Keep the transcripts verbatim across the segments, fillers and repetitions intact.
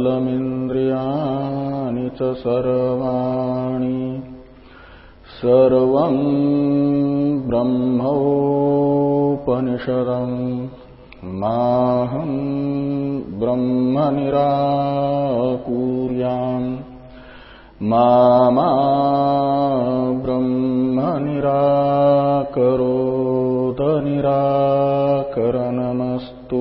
सकलमिन्द्रियाणि च सर्वाणि सर्वं ब्रह्मोपनिषदं माहं ब्रह्म निराकुर्याम् मा मा ब्रह्म निराकरोत निराकरणमस्तु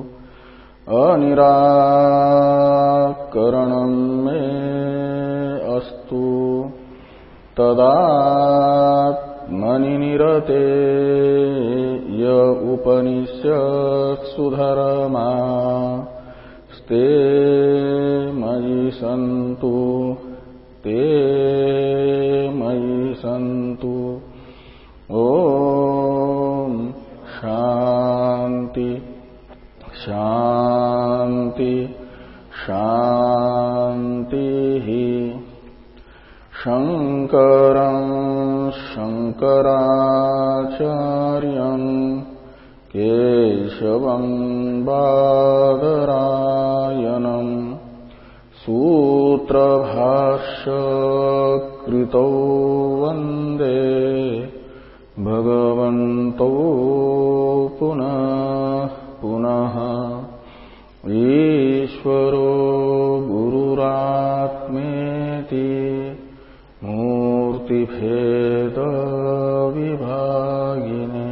अनिराकरणं मे अस्तु तदात्मनि निरते य उपनिषत्सु धर्मा स्ते मयि सन्तु ते मयि सन्तु। ओम शांति शांति शांति। शंकरं शंकराचार्यं केशवं बादरायणं सूत्रभाष्य कृतौ वन्दे भगवन्तौ पुनः पुनः। ईश्वरो गुरुरात्मेति मूर्तिभेद विभागिने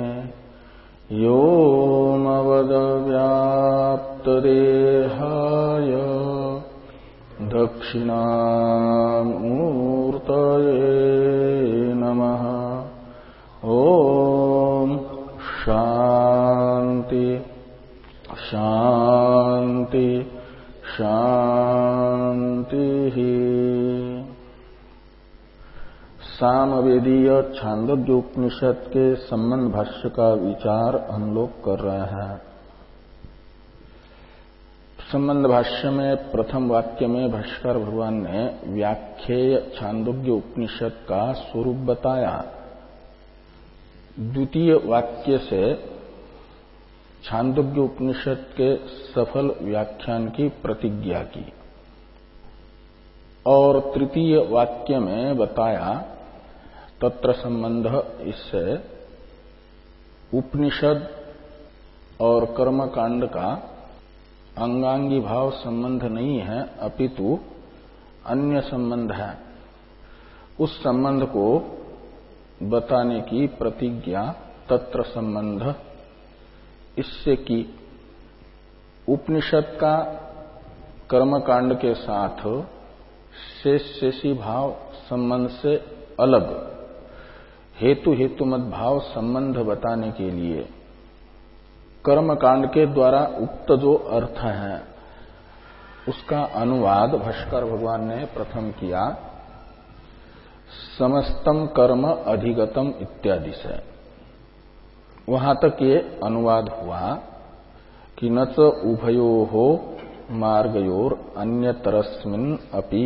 व्योमवद्व्याप्तदेहाय दक्षिणामूर्तये नमः। ओम शांति शांति शांति। सामवेदीय छांदोग्योपनिषद के संबंध भाष्य का विचार हम लोग कर रहे हैं। संबंध भाष्य में प्रथम वाक्य में भाष्कर भगवान ने व्याख्येय छांदोग्य उपनिषद का स्वरूप बताया। द्वितीय वाक्य से छांदोग्य उपनिषद के सफल व्याख्यान की प्रतिज्ञा की और तृतीय वाक्य में बताया तत्र संबंध, इससे उपनिषद और कर्मकांड का अंगांगी भाव संबंध नहीं है, अपितु अन्य संबंध है। उस संबंध को बताने की प्रतिज्ञा तत्र संबंध इससे की। उपनिषद का कर्मकांड के साथ शेष शेषी भाव संबंध से अलग हेतु हेतुमत भाव संबंध बताने के लिए कर्मकांड के द्वारा उक्त जो अर्थ है उसका अनुवाद भाष्कर भगवान ने प्रथम किया समस्तम कर्म अधिगतम इत्यादि से। वहां तक ये अनुवाद हुआ कि न च उभयोः मार्गयोर अन्यतरस्मिन् अपि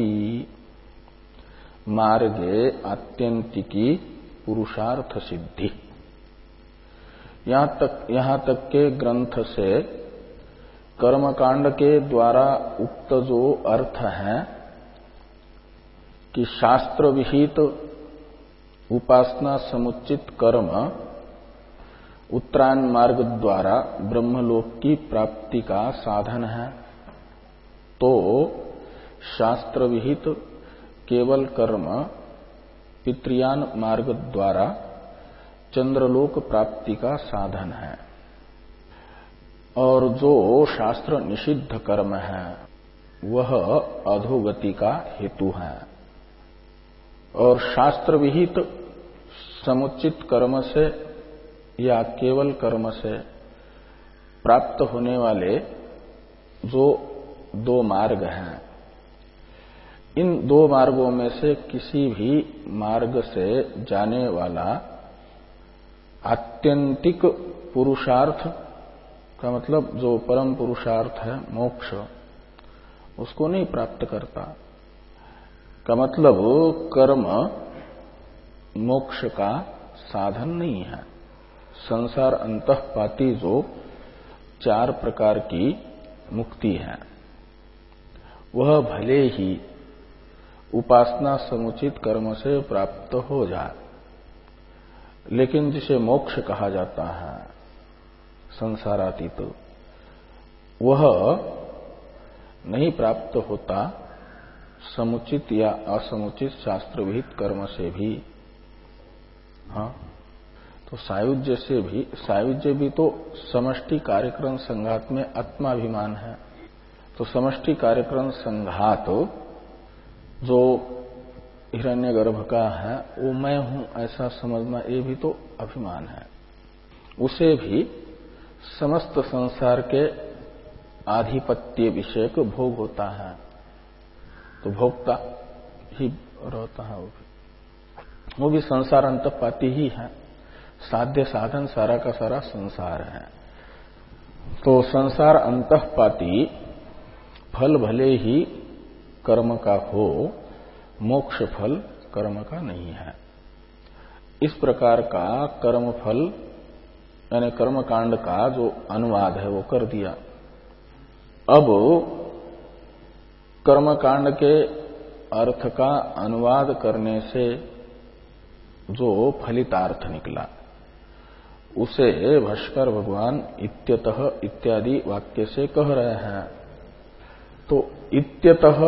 मार्गे आत्यंतिकी पुरुषार्थ सिद्धि। यहां तक यहां तक के ग्रंथ से कर्मकांड के द्वारा उक्त जो अर्थ है कि शास्त्र विहित उपासना समुचित कर्म उत्तरायण मार्ग द्वारा ब्रह्मलोक की प्राप्ति का साधन है, तो शास्त्र विहित केवल कर्म पितृयान मार्ग द्वारा चंद्रलोक प्राप्ति का साधन है। और जो शास्त्र निषिद्ध कर्म है वह अधोगति का हेतु है। और शास्त्र विहित समुचित कर्म से या केवल कर्म से प्राप्त होने वाले जो दो मार्ग हैं, इन दो मार्गों में से किसी भी मार्ग से जाने वाला आत्यंतिक पुरुषार्थ का मतलब जो परम पुरुषार्थ है मोक्ष, उसको नहीं प्राप्त करता। का मतलब कर्म मोक्ष का साधन नहीं है। संसार अंतःपाती जो चार प्रकार की मुक्ति है वह भले ही उपासना समुचित कर्म से प्राप्त हो जाए, लेकिन जिसे मोक्ष कहा जाता है संसारातीत, वह नहीं प्राप्त होता समुचित या असमुचित शास्त्र विहित कर्म से भी। हाँ, तो सायुज्य से भी, सायुज्य भी तो समष्टि कार्यक्रम संघात में आत्माभिमान है। तो समष्टि कार्यक्रम संघात जो हिरण्यगर्भ का है वो मैं हूं ऐसा समझना, ये भी तो अभिमान है। उसे भी समस्त संसार के आधिपत्य विषयक भोग होता है, तो भोक्ता ही रहता है। वो भी वो भी संसार अंतःपाती ही है, साध्य साधन सारा का सारा संसार है। तो संसार अंतःपाती फल भले ही कर्म का हो, मोक्ष फल कर्म का नहीं है। इस प्रकार का कर्म फल यानी कर्मकांड का जो अनुवाद है वो कर दिया। अब कर्मकांड के अर्थ का अनुवाद करने से जो फलितार्थ निकला उसे भाष्कर भगवान इत्यतः इत्यादि वाक्य से कह रहे हैं। तो इत्यतः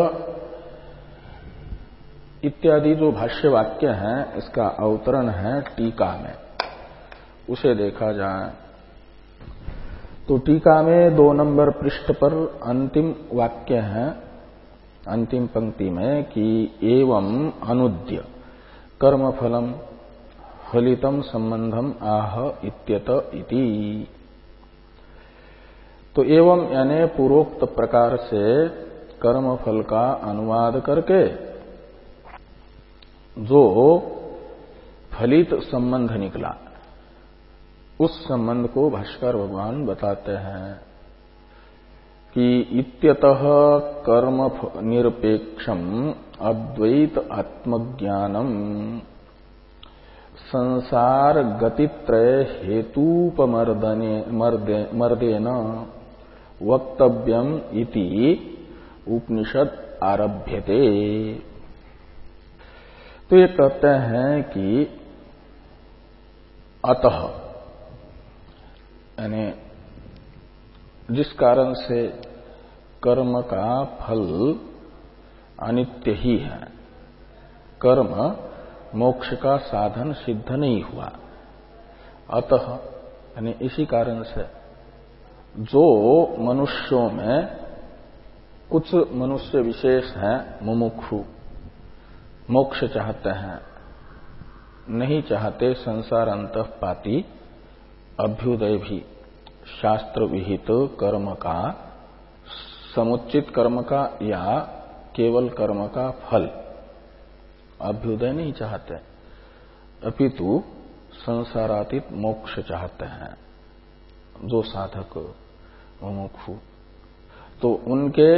इत्यादि जो भाष्य वाक्य है इसका अवतरण है टीका में, उसे देखा जाए तो टीका में दो नंबर पृष्ठ पर अंतिम वाक्य है, अंतिम पंक्ति में कि एवं अनुद्य कर्मफलम फलितम संबंधम आह इत्यत इति। तो एवं यानी पूर्वोक्त प्रकार से कर्मफल का अनुवाद करके जो फलित संबंध निकला उस संबंध को भाष्कर भगवान बताते हैं कि इत्यतः कर्म निरपेक्षम अद्वैत आत्मज्ञानम संसार गतित्रय हेतुपमर्दने मर्देन वक्तव्यम इति उपनिषद आरभ्यते। तो ये कहते हैं कि अतः यानी जिस कारण से कर्म का फल अनित्य ही है, कर्म मोक्ष का साधन सिद्ध नहीं हुआ, अतः यानी इसी कारण से जो मनुष्यों में कुछ मनुष्य विशेष हैं मुमुक्षु, मोक्ष चाहते हैं, नहीं चाहते संसार अंतःपाती अभ्युदय भी शास्त्र विहित कर्म का, समुचित कर्म का या केवल कर्म का फल, अभ्युदय नहीं चाहते, अपितु संसारातीत मोक्ष चाहते हैं जो साधक मुमुक्षु। तो उनके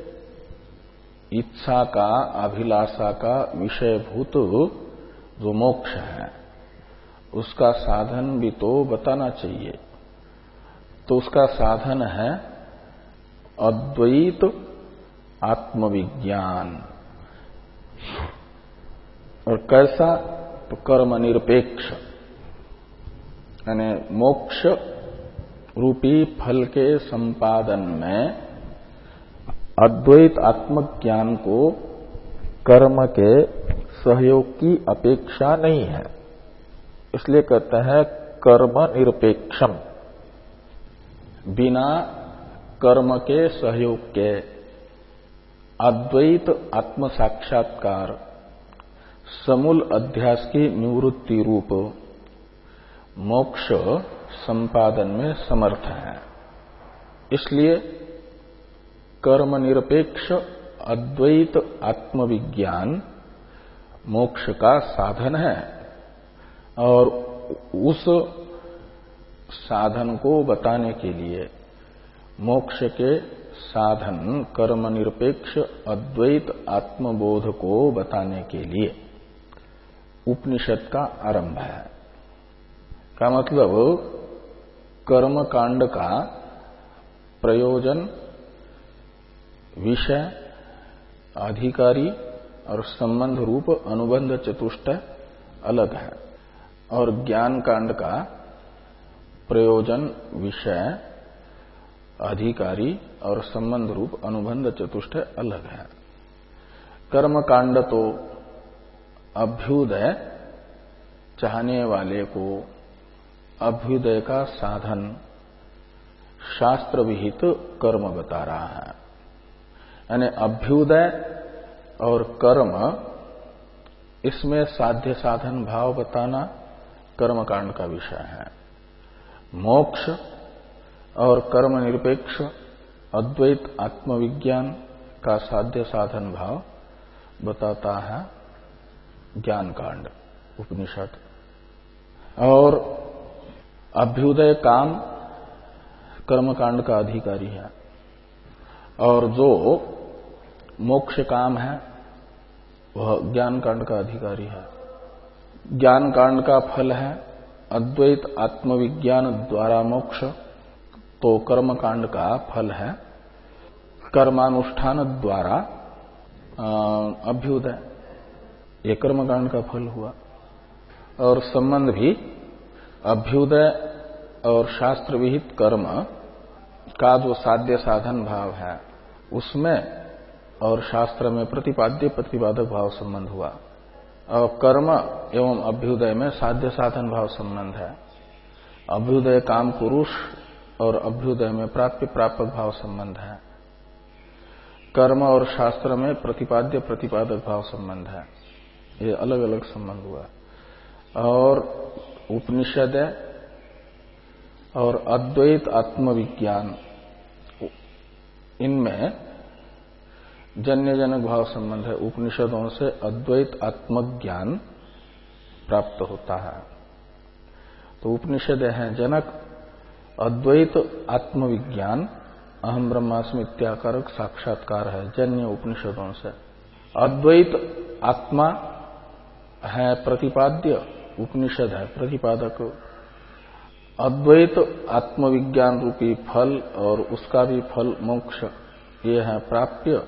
इच्छा का, अभिलाषा का विषयभूत जो मोक्ष है उसका साधन भी तो बताना चाहिए। तो उसका साधन है अद्वैत आत्मविज्ञान। और कैसा? तो कर्म निरपेक्ष यानी मोक्ष रूपी फल के संपादन में अद्वैत आत्मज्ञान को कर्म के सहयोग की अपेक्षा नहीं है, इसलिए कहते हैं कर्म निरपेक्षम, बिना कर्म के सहयोग के अद्वैत आत्म साक्षात्कार समूल अध्यास की निवृत्ति रूप मोक्ष संपादन में समर्थ है। इसलिए कर्म निरपेक्ष अद्वैत आत्मविज्ञान मोक्ष का साधन है, और उस साधन को बताने के लिए, मोक्ष के साधन कर्म निरपेक्ष अद्वैत आत्मबोध को बताने के लिए उपनिषद का आरंभ है। का मतलब कर्म कांड का प्रयोजन, विषय अधिकारी और संबंध रूप अनुबंध चतुष्टय अलग है, और ज्ञान कांड का प्रयोजन विषय अधिकारी और संबंध रूप अनुबंध चतुष्टय अलग है। कर्म कांड तो अभ्युदय चाहने वाले को अभ्युदय का साधन शास्त्र विहित कर्म बता रहा है। यानी अभ्युदय और कर्म, इसमें साध्य साधन भाव बताना कर्मकांड का विषय है। मोक्ष और कर्म निरपेक्ष अद्वैत आत्मविज्ञान का साध्य साधन भाव बताता है ज्ञान कांड उपनिषद। और अभ्युदय काम कर्मकांड का अधिकारी है, और जो मोक्ष काम है वह ज्ञान कांड का अधिकारी है। ज्ञान कांड का फल है अद्वैत आत्मविज्ञान द्वारा मोक्ष, तो कर्म कांड का फल है कर्मानुष्ठान द्वारा अभ्युदय। ये कर्म कांड का फल हुआ। और संबंध भी अभ्युदय और शास्त्र विहित कर्म का जो साध्य साधन भाव है उसमें और शास्त्र में प्रतिपाद्य प्रतिपादक भाव संबंध हुआ, और कर्म एवं अभ्युदय में साध्य साधन भाव संबंध है। अभ्युदय काम पुरुष और अभ्युदय में प्राप्य प्रापक भाव संबंध है। कर्म और शास्त्र में प्रतिपाद्य प्रतिपादक भाव संबंध है। ये अलग अलग संबंध हुआ। और उपनिषद और अद्वैत आत्मविज्ञान, इनमें जन्य जनक भाव संबंध है। उपनिषदों से अद्वैत आत्मज्ञान प्राप्त होता है। तो उपनिषद हैं जनक, अद्वैत आत्मविज्ञान अहम ब्रह्मास्मि इत्याकारक साक्षात्कार है जन्य उपनिषदों से। अद्वैत आत्मा है प्रतिपाद्य, उपनिषद है प्रतिपादक। अद्वैत आत्मविज्ञान रूपी फल और उसका भी फल मोक्ष, ये है प्राप्य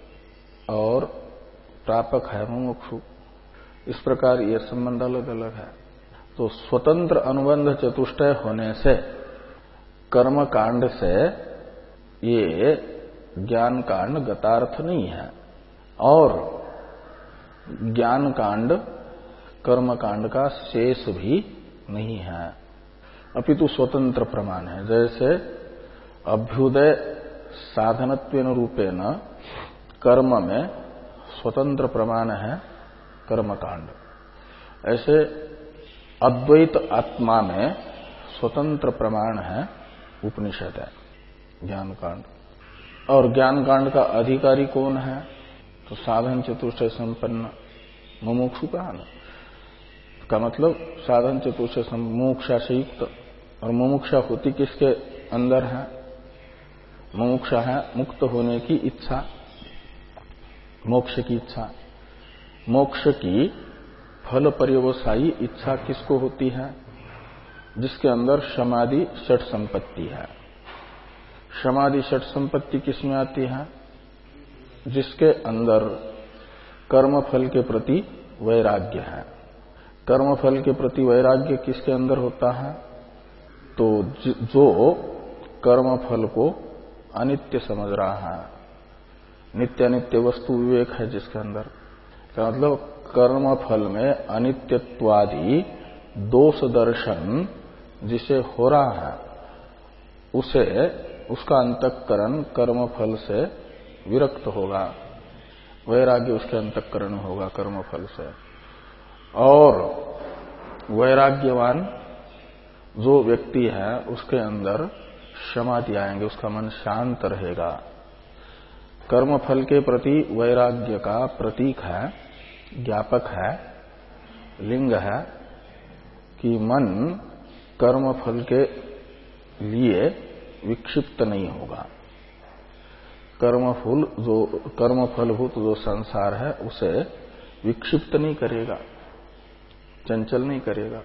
और प्रापक है मुमुक्षु। इस प्रकार ये संबंध अलग अलग है। तो स्वतंत्र अनुबंध चतुष्टय होने से कर्म कांड से ये ज्ञान कांड गतार्थ नहीं है, और ज्ञान कांड कर्म कांड का शेष भी नहीं है, अपितु स्वतंत्र प्रमाण है। जैसे अभ्युदय साधनत्वेन रूपेण कर्म में स्वतंत्र प्रमाण है कर्मकांड, ऐसे अद्वैत आत्मा में स्वतंत्र प्रमाण है उपनिषद है ज्ञान कांड। और ज्ञान कांड का अधिकारी कौन है? तो साधन चतुष्टय संपन्न मुमुक्षु का न का मतलब साधन चतुष्टय मुमुक्षा से युक्त। और मुमुक्षा होती किसके अंदर है? मुमुक्षा है मुक्त होने की इच्छा, मोक्ष की इच्छा। मोक्ष की फल पर्यवसायी इच्छा किसको होती है? जिसके अंदर समाधि षट संपत्ति है। समाधि षट संपत्ति किसमें आती है? जिसके अंदर कर्म फल के प्रति वैराग्य है। कर्म फल के प्रति वैराग्य किसके अंदर होता है? तो जो कर्म फल को अनित्य समझ रहा है, नित्य अनित्य वस्तु विवेक है जिसके अंदर, का मतलब कर्म फल में अनित्यत्वादि दोष दर्शन जिसे हो रहा है, उसे उसका अंतःकरण कर्म फल से विरक्त होगा, वैराग्य उसके अंतःकरण में होगा कर्म फल से। और वैराग्यवान जो व्यक्ति है उसके अंदर समाधि आएंगे, उसका मन शांत रहेगा। कर्म फल के प्रति वैराग्य का प्रतीक है, ज्ञापक है, लिंग है कि मन कर्म फल के लिए विक्षिप्त नहीं होगा। कर्मफल जो कर्म फलभूत जो संसार है उसे विक्षिप्त नहीं करेगा, चंचल नहीं करेगा।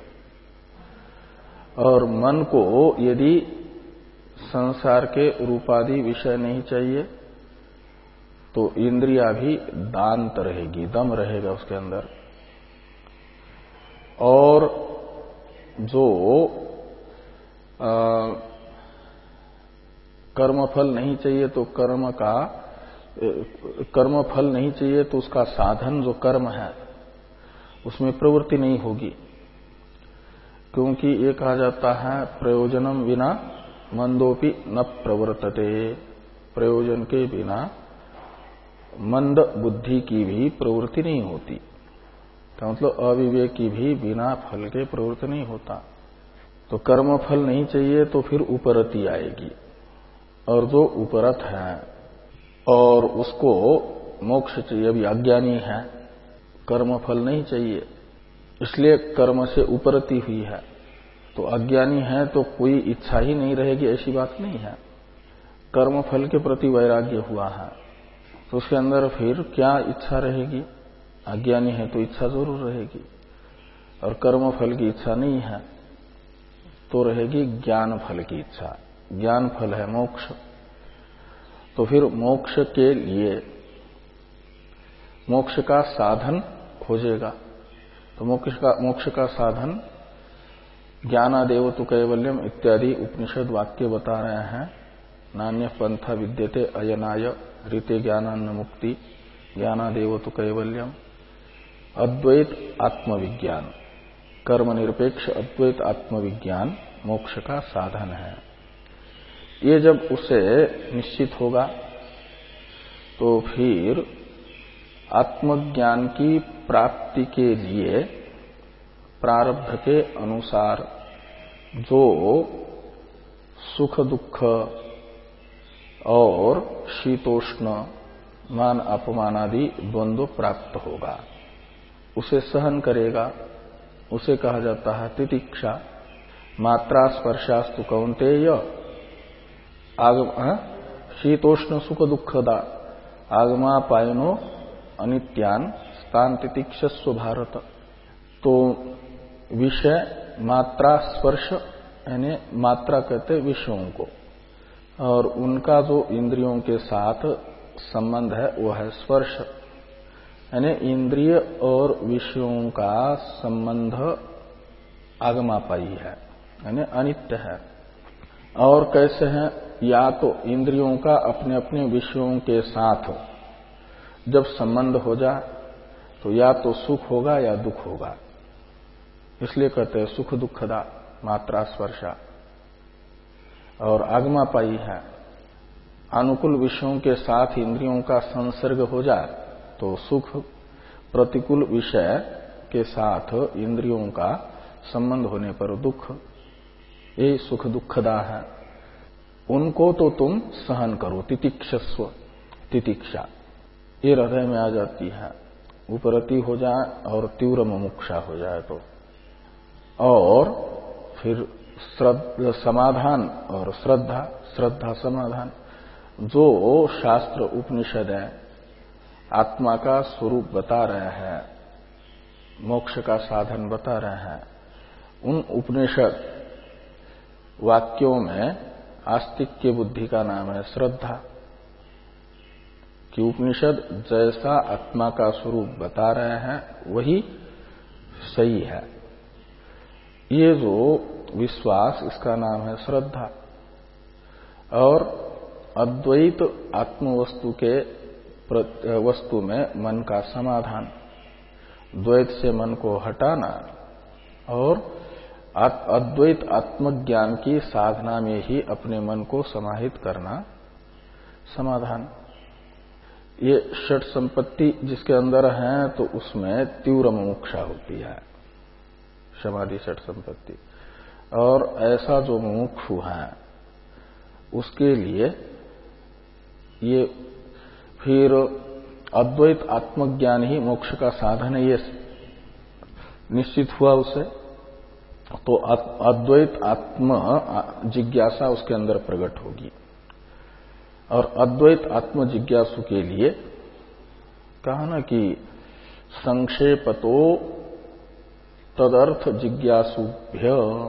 और मन को यदि संसार के रूपादि विषय नहीं चाहिए तो इंद्रिया भी दांत रहेगी, दम रहेगा उसके अंदर। और जो आ, कर्मफल नहीं चाहिए तो कर्म का कर्मफल नहीं चाहिए तो उसका साधन जो कर्म है उसमें प्रवृत्ति नहीं होगी, क्योंकि ये कहा जाता है प्रयोजनम बिना मंदोपि न प्रवर्तते। प्रयोजन के बिना मंद बुद्धि की भी प्रवृत्ति नहीं होती, तो मतलब अविवेक की भी बिना फल के प्रवृत्ति नहीं होता। तो कर्म फल नहीं चाहिए तो फिर उपरति आएगी, और जो उपरत है और उसको मोक्ष चाहिए, अभी अज्ञानी है, कर्म फल नहीं चाहिए इसलिए कर्म से उपरति हुई है। तो अज्ञानी है तो कोई इच्छा ही नहीं रहेगी ऐसी बात नहीं है, कर्म फल के प्रति वैराग्य हुआ है तो उसके अंदर फिर क्या इच्छा रहेगी? अज्ञानी है तो इच्छा जरूर रहेगी, और कर्म फल की इच्छा नहीं है तो रहेगी ज्ञान फल की इच्छा। ज्ञान फल है मोक्ष। तो फिर मोक्ष के लिए मोक्ष का साधन खोजेगा। तो मोक्ष का मोक्ष का साधन ज्ञानादेव तु कैवल्यम इत्यादि उपनिषद वाक्य बता रहे हैं। नान्य पंथा विद्यते अयनाय ऋते ज्ञानान्न मुक्ति ज्ञानादेव तु कैवल्यम। अद्वैत आत्मविज्ञान, कर्म निरपेक्ष अद्वैत आत्मविज्ञान मोक्ष का साधन है। ये जब उसे निश्चित होगा तो फिर आत्मज्ञान की प्राप्ति के लिए प्रारब्ध के अनुसार जो सुख दुख और शीतोष्ण मान अपमान आदि द्वंद्व प्राप्त होगा उसे सहन करेगा। उसे कहा जाता है तितिक्षा। मात्रा स्पर्शास्तु कौन्तेय आगम शीतोष्ण सुख दुखदा आगमापायनो अनित्यान स्थान तितिक्षस्व भारत। तो विषय मात्रा स्पर्श यानी मात्रा कहते विषयों को, और उनका जो इंद्रियों के साथ संबंध है वो है स्पर्श, यानी इंद्रिय और विषयों का संबंध आगमापायी है यानी अनित्य है। और कैसे है? या तो इंद्रियों का अपने अपने विषयों के साथ जब संबंध हो जाए तो या तो सुख होगा या दुख होगा, इसलिए कहते हैं सुख दुखदा मात्रा स्पर्शा। और आगमापायी है, अनुकूल विषयों के साथ इंद्रियों का संसर्ग हो जाए तो सुख, प्रतिकूल विषय के साथ इंद्रियों का संबंध होने पर दुख। ये सुख दुखदा है। उनको तो तुम सहन करो, तितिक्षस्व, तितिक्षा ये हृदय में आ जाती है। उपरति हो जाए और तीव्र मुमुक्षा हो जाए तो, और फिर श्रद्धा समाधान और श्रद्धा, श्रद्धा समाधान। जो शास्त्र उपनिषद है आत्मा का स्वरूप बता रहे हैं, मोक्ष का साधन बता रहे हैं, उन उपनिषद वाक्यों में आस्तिक्य बुद्धि का नाम है श्रद्धा। कि उपनिषद जैसा आत्मा का स्वरूप बता रहे हैं वही सही है, ये जो विश्वास इसका नाम है श्रद्धा। और अद्वैत आत्मवस्तु के वस्तु में मन का समाधान, द्वैत से मन को हटाना और अद्वैत आत्मज्ञान की साधना में ही अपने मन को समाहित करना समाधान। ये षट संपत्ति जिसके अंदर है तो उसमें तीव्र मुमुक्षा होती है, समाधि षट संपत्ति। और ऐसा जो मुमुक्षु है उसके लिए ये फिर अद्वैत आत्मज्ञान ही मोक्ष का साधन है, ये निश्चित हुआ उसे, तो अद्वैत आत्म जिज्ञासा उसके अंदर प्रकट होगी। और अद्वैत आत्म जिज्ञासु के लिए कहा ना कि संक्षेपतो तदर्थ जिज्ञासुभ्य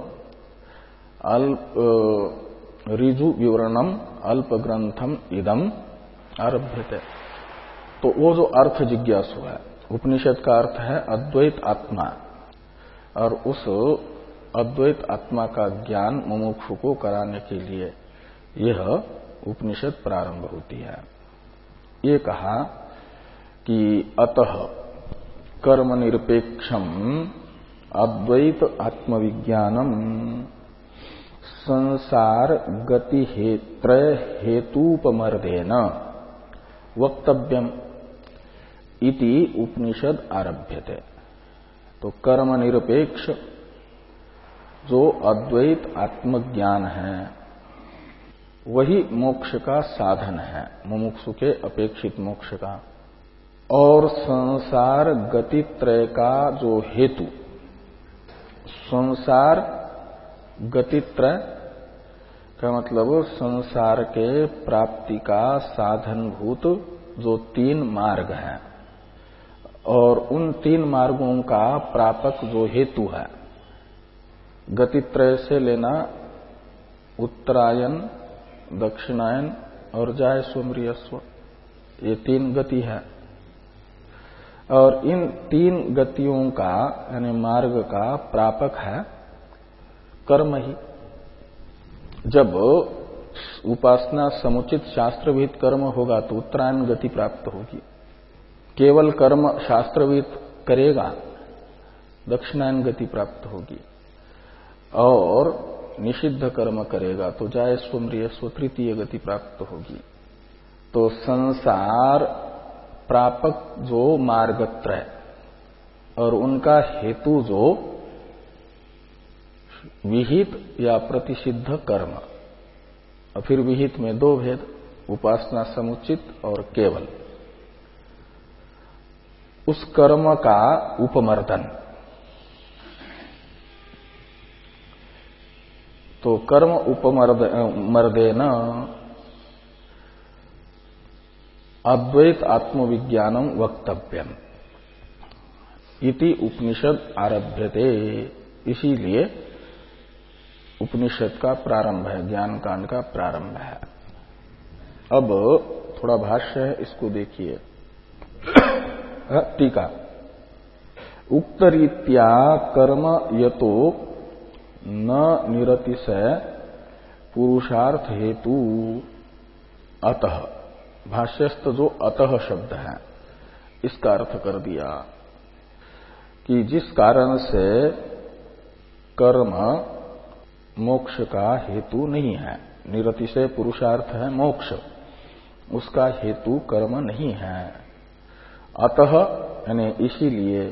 अल्प ऋजु विवरणम अल्प ग्रंथम इदम आरभ्यते। तो वो जो अर्थ जिज्ञासु है, उपनिषद का अर्थ है अद्वैत आत्मा, और उस अद्वैत आत्मा का ज्ञान मुमुक्षु को कराने के लिए यह उपनिषद प्रारंभ होती है। ये कहा कि अतः कर्म निरपेक्षम अद्वैत आत्मविज्ञानम संसार गति त्रय हेतुपमर्देन वक्तव्यम इति उपनिषद आरभ्यते। तो कर्म निरपेक्ष जो अद्वैत आत्मज्ञान है वही मोक्ष का साधन है, मुमुक्षु के अपेक्षित मोक्ष का। और संसार गतित्रय का जो हेतु, संसार गतित्रय का मतलब संसार के प्राप्ति का साधनभूत जो तीन मार्ग हैं, और उन तीन मार्गों का प्रापक जो हेतु है, गतित्रय से लेना उत्तरायण, दक्षिणायन और जायस्व मृयस्व, ये तीन गति है। और इन तीन गतियों का यानी मार्ग का प्रापक है कर्म ही। जब उपासना समुचित शास्त्रविहित कर्म होगा तो उत्तरायण गति प्राप्त होगी। केवल कर्म शास्त्रविहित करेगा, दक्षिणायन गति प्राप्त होगी। और निषिद्ध कर्म करेगा तो जायस्व मृयस्व तृतीय गति प्राप्त होगी। तो संसार प्रापक जो मार्गत्रय और उनका हेतु जो विहित या प्रतिषिद्ध कर्म, और फिर विहित में दो भेद, उपासना समुचित और केवल, उस कर्म का उपमर्दन। तो कर्म उपमर्देन अद्वैत आत्मविज्ञानम वक्तव्यम इति उपनिषद आरभ्यते। इसीलिए उपनिषद का प्रारंभ है, ज्ञान कांड का प्रारंभ है। अब थोड़ा भाष्य है, इसको देखिए। टीका, उक्त रीत्या कर्म यतो न निरतिशय पुरुषार्थ हेतु अतः, भाष्यस्थ जो अतः शब्द है इसका अर्थ कर दिया कि जिस कारण से कर्म मोक्ष का हेतु नहीं है, निरतिशय पुरुषार्थ है मोक्ष, उसका हेतु कर्म नहीं है। अतः यानी इसीलिए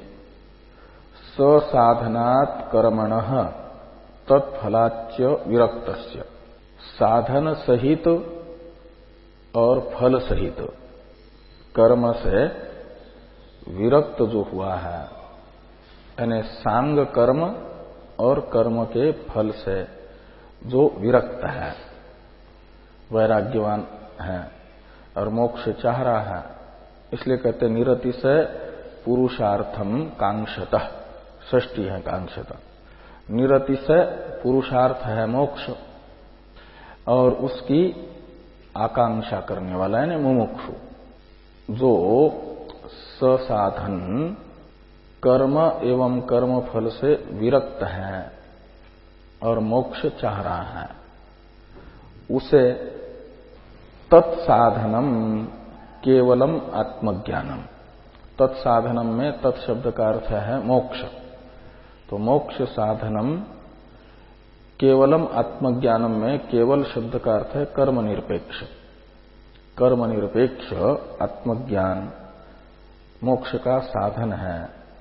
ससाधनात् कर्मणः तत्फलाच्य विरक्तस्य, साधन सहित और फल सहित कर्म से विरक्त जो हुआ है, यानी सांग कर्म और कर्म के फल से जो विरक्त है, वैराग्यवान है और मोक्ष चाह रहा है, इसलिए कहते निरतिशय पुरुषार्थम कांक्षतः, षष्ठी है कांक्षतः। निरतिशय पुरुषार्थ है मोक्ष, और उसकी आकांक्षा करने वाला है मुमुक्षु, जो ससाधन कर्म एवं कर्म फल से विरक्त है और मोक्ष चाह रहा है, उसे तत्साधनम केवलम आत्मज्ञानम, तत्साधनम में तत्शब्द का अर्थ है मोक्ष। तो मोक्ष साधनम केवलम आत्मज्ञानम में केवल शब्द का अर्थ है कर्म निरपेक्ष। कर्म निरपेक्ष आत्मज्ञान मोक्ष का साधन है।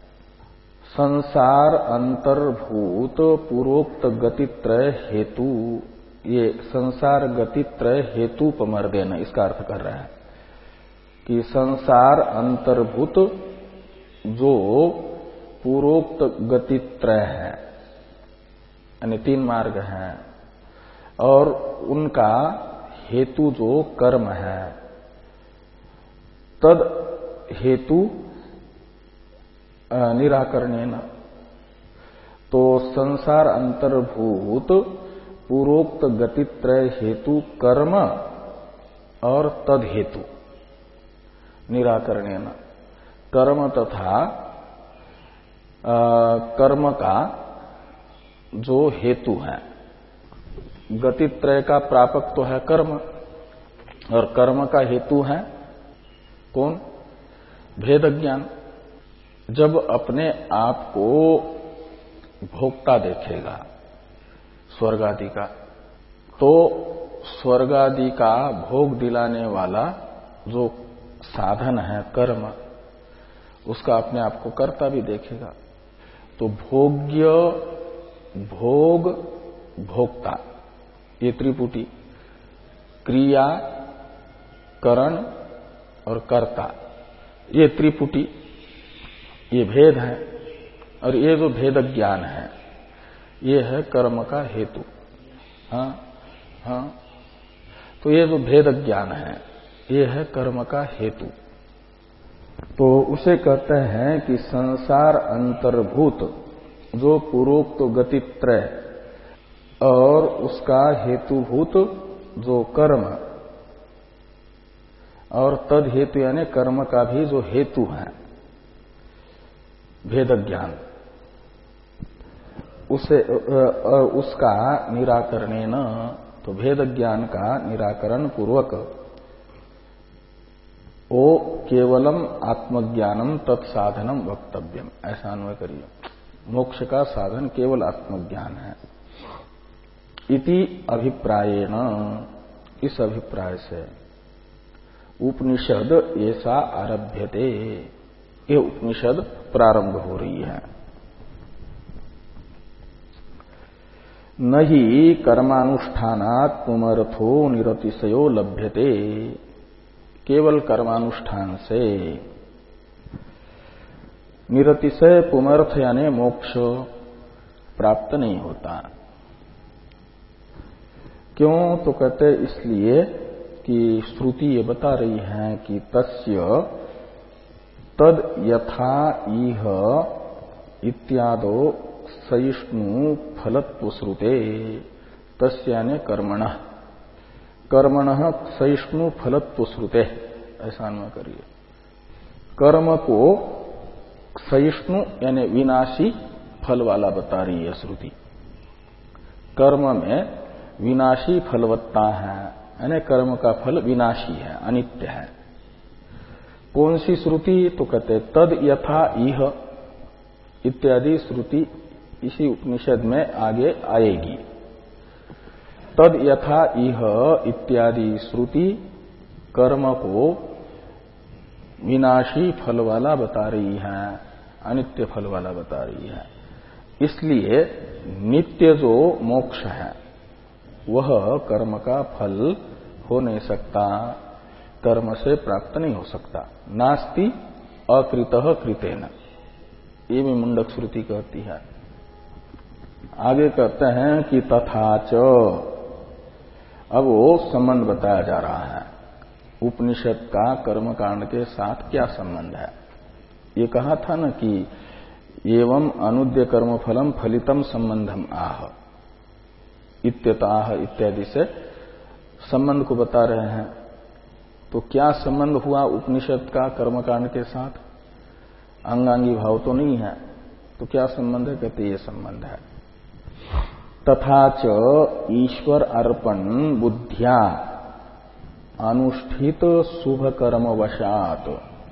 संसार अंतर्भूत पूर्वोक्त गतित्रय हेतु, ये संसार गतित्रय हेतुपमर्देन, इसका अर्थ कर रहा है कि संसार अंतर्भूत जो पूर्वोक्त गतित्रय है, यानी तीन मार्ग हैं, और उनका हेतु जो कर्म है, तद हेतु निराकरणेन। तो संसार अंतर्भूत पूर्वोक्त गतित्रय हेतु कर्म और तद हेतु, निराकरणेन, कर्म तथा आ, कर्म का जो हेतु है, गतित्रय का प्रापक तो है कर्म, और कर्म का हेतु है कौन? भेद ज्ञान। जब अपने आप को भोक्ता देखेगा स्वर्ग आदि का, तो स्वर्ग आदि का भोग दिलाने वाला जो साधन है कर्म, उसका अपने आप को कर्ता भी देखेगा। तो भोग्य, भोग, भोक्ता, ये त्रिपुटी, क्रिया, करण और कर्ता, ये त्रिपुटी, ये भेद है। और ये जो भेद ज्ञान है, ये है कर्म का हेतु। हाँ हाँ, तो ये जो भेद ज्ञान है, ये है कर्म का हेतु। तो उसे कहते हैं कि संसार अंतर्भूत जो पूर्वोक्त तो गतित्रय और उसका हेतुभूत जो कर्म, और तद हेतु यानी कर्म का भी जो हेतु है भेद ज्ञान, उसे उसका निराकरणेन, तो भेद ज्ञान का निराकरण पूर्वक ओ केवलम आत्मज्ञानम तत्साधनम वक्तव्यम, ऐसा अन्वय करिए। मोक्ष का साधन केवल आत्मज्ञान है। इति अभिप्रायेण, इस अभिप्राय से उपनिषद ऐसा आरभ्यते, ये उपनिषद प्रारंभ हो रही है। नहि कर्मानुष्ठानात् पुमर्थो निरतिशयो लभ्यते, केवल कर्मानुष्ठान से निरतिशय पुमर्थ यानी मोक्ष प्राप्त नहीं होता। क्यों? तो कहते इसलिए कि श्रुति ये बता रही है कि तस्य तद यथा इह इत्यादो सहिष्णु फलत्व श्रुते, तस्य यानी कर्मणः, कर्मणः सहिष्णु फलत्व श्रुते, ऐसा अन्वय करिए। कर्म को सहिष्णु यानी विनाशी फल वाला बता रही है श्रुति। कर्म में विनाशी फलवत्ता है, यानी कर्म का फल विनाशी है, अनित्य है। कौन सी श्रुति? तो कहते तद यथा इह इत्यादि श्रुति इसी उपनिषद में आगे आएगी। तद यथा इह इत्यादि श्रुति कर्म को विनाशी फल वाला बता रही है, अनित्य फल वाला बता रही है। इसलिए नित्य जो मोक्ष है वह कर्म का फल हो नहीं सकता, कर्म से प्राप्त नहीं हो सकता। नास्ति अकृतः कृतेन, ये भी मुंडक श्रुति कहती है। आगे कहते हैं कि तथाच, अब वो संबंध बताया जा रहा है उपनिषद का कर्मकांड के साथ क्या संबंध है। ये कहा था ना कि एवं अनुद्य कर्म फलम फलितम संबंधम आह, इत्यताह इत्यादि से संबंध को बता रहे हैं। तो क्या संबंध हुआ उपनिषद का कर्मकांड के साथ? अंगांगी भाव तो नहीं है, तो क्या संबंध है? कहते ये संबंध है। तथाच ईश्वर अर्पण बुद्ध्या अनुष्ठित शुभ कर्म वशात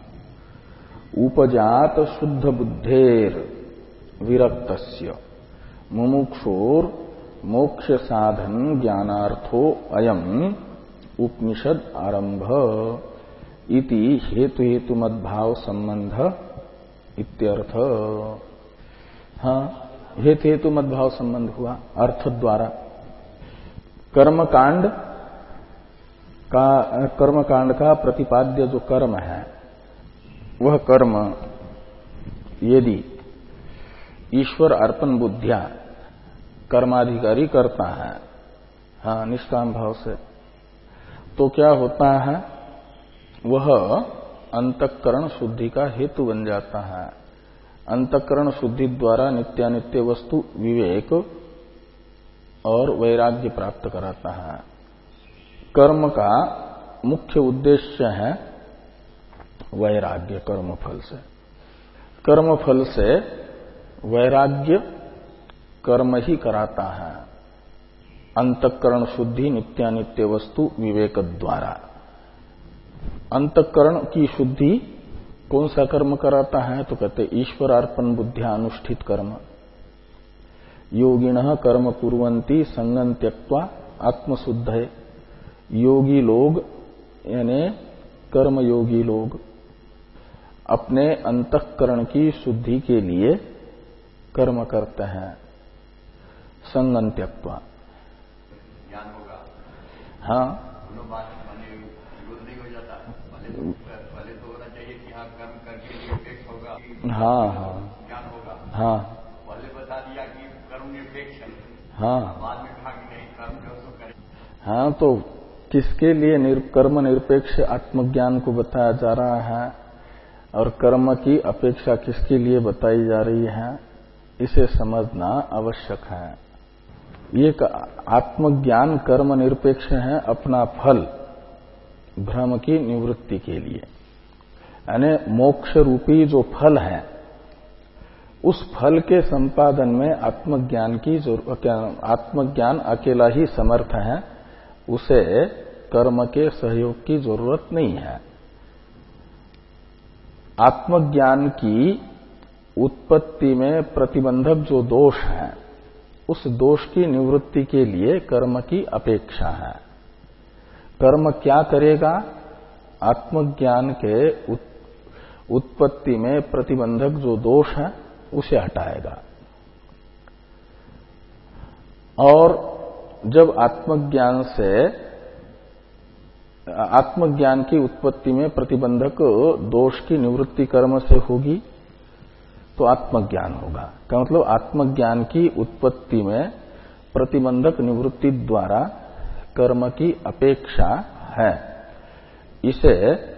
उपजात शुद्ध बुद्धेर विरक्तस्य मुमुक्षोर मोक्ष साधन ज्ञानार्थो अयम उपनिषद आरंभ इति हेतु हेतु मद्भाव संबंध इत्यर्थ। हाँ, हेतु हेतु मद्भाव संबंध हुआ अर्थ द्वारा। कर्मकांड का कर्मकांड का प्रतिपाद्य जो कर्म है वह कर्म यदि ईश्वर अर्पण बुद्धिया कर्माधिकारी करता है, हाँ, निष्काम भाव से, तो क्या होता है? वह अंतःकरण शुद्धि का हेतु बन जाता है। अंतःकरण शुद्धि द्वारा नित्यानित्य वस्तु विवेक और वैराग्य प्राप्त कराता है। कर्म का मुख्य उद्देश्य है वैराग्य कर्मफल से। कर्मफल से वैराग्य कर्म ही कराता है। अंतःकरण शुद्धि नित्यानित्य वस्तु विवेक द्वारा। अंतःकरण की शुद्धि कौन सा कर्म कराता है? तो कहते ईश्वरार्पण बुद्धिया अनुष्ठित कर्म। योगिनः कर्म कुर्वन्ति संगं त्यक्त्वा आत्मशुद्ध है। योगी लोग यानी कर्मयोगी लोग अपने अंतःकरण की शुद्धि के लिए कर्म करते हैं संगं त्यक्त्वा। ज्ञान होगा। हाँ, दोनों बात माने विरोध नहीं हो जाता। पहले तो पहले तो होना चाहिए कि हाँ कर्म करके निरपेक्ष होगा। हाँ हाँ ज्ञान होगा। हाँ पहले बता दिया कि कर्म निरपेक्ष है। हाँ बाद में कहा कि नहीं कर्म जो सो करे। हाँ, तो किसके लिए निर, कर्म निरपेक्ष आत्मज्ञान को बताया जा रहा है और कर्म की अपेक्षा किसके लिए बताई जा रही है, इसे समझना आवश्यक है। ये आत्मज्ञान कर्म निरपेक्ष है अपना फल भ्रम की निवृत्ति के लिए, यानी मोक्ष रूपी जो फल है उस फल के संपादन में आत्मज्ञान की जरूरत, आत्मज्ञान अकेला ही समर्थ है, उसे कर्म के सहयोग की जरूरत नहीं है। आत्मज्ञान की उत्पत्ति में प्रतिबंधक जो दोष है उस दोष की निवृत्ति के लिए कर्म की अपेक्षा है। कर्म क्या करेगा? आत्मज्ञान के उत्पत्ति में प्रतिबंधक जो दोष है उसे हटाएगा। और जब आत्मज्ञान से आत्मज्ञान की उत्पत्ति में प्रतिबंधक दोष की निवृत्ति कर्म से होगी तो आत्मज्ञान होगा। क्या मतलब? आत्मज्ञान की उत्पत्ति में प्रतिबंधक निवृत्ति द्वारा कर्म की अपेक्षा है। इसे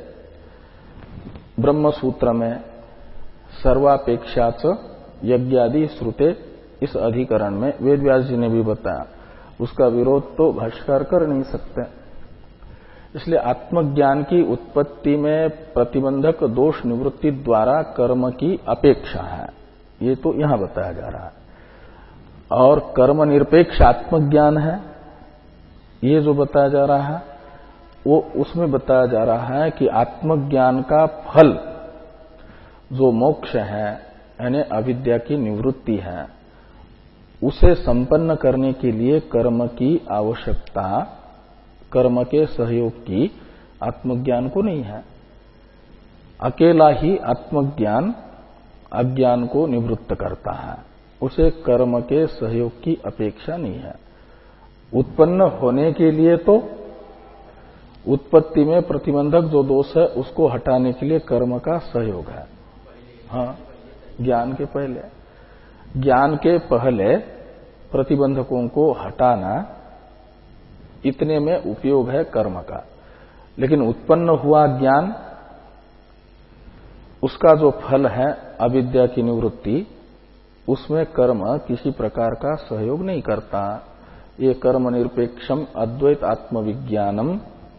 ब्रह्म सूत्र में सर्वापेक्षा च यज्ञादि श्रुते इस अधिकरण में वेद व्यास जी ने भी बताया। उसका विरोध तो भाष्यकार कर नहीं सकते। इसलिए आत्मज्ञान की उत्पत्ति में प्रतिबंधक दोष निवृत्ति द्वारा कर्म की अपेक्षा है, ये तो यहां बताया जा रहा है। और कर्म निरपेक्ष आत्मज्ञान है, ये जो बताया जा रहा है वो उसमें बताया जा रहा है कि आत्मज्ञान का फल जो मोक्ष है यानी अविद्या की निवृत्ति है, उसे संपन्न करने के लिए कर्म की आवश्यकता, कर्म के सहयोग की आत्मज्ञान को नहीं है। अकेला ही आत्मज्ञान अज्ञान को निवृत्त करता है, उसे कर्म के सहयोग की अपेक्षा नहीं है। उत्पन्न होने के लिए तो उत्पत्ति में प्रतिबंधक जो दोष है उसको हटाने के लिए कर्म का सहयोग है। हाँ, ज्ञान के पहले, ज्ञान के पहले प्रतिबंधकों को हटाना, इतने में उपयोग है कर्म का। लेकिन उत्पन्न हुआ ज्ञान, उसका जो फल है अविद्या की निवृत्ति, उसमें कर्म किसी प्रकार का सहयोग नहीं करता। ये कर्म निरपेक्षम अद्वैत आत्मविज्ञानम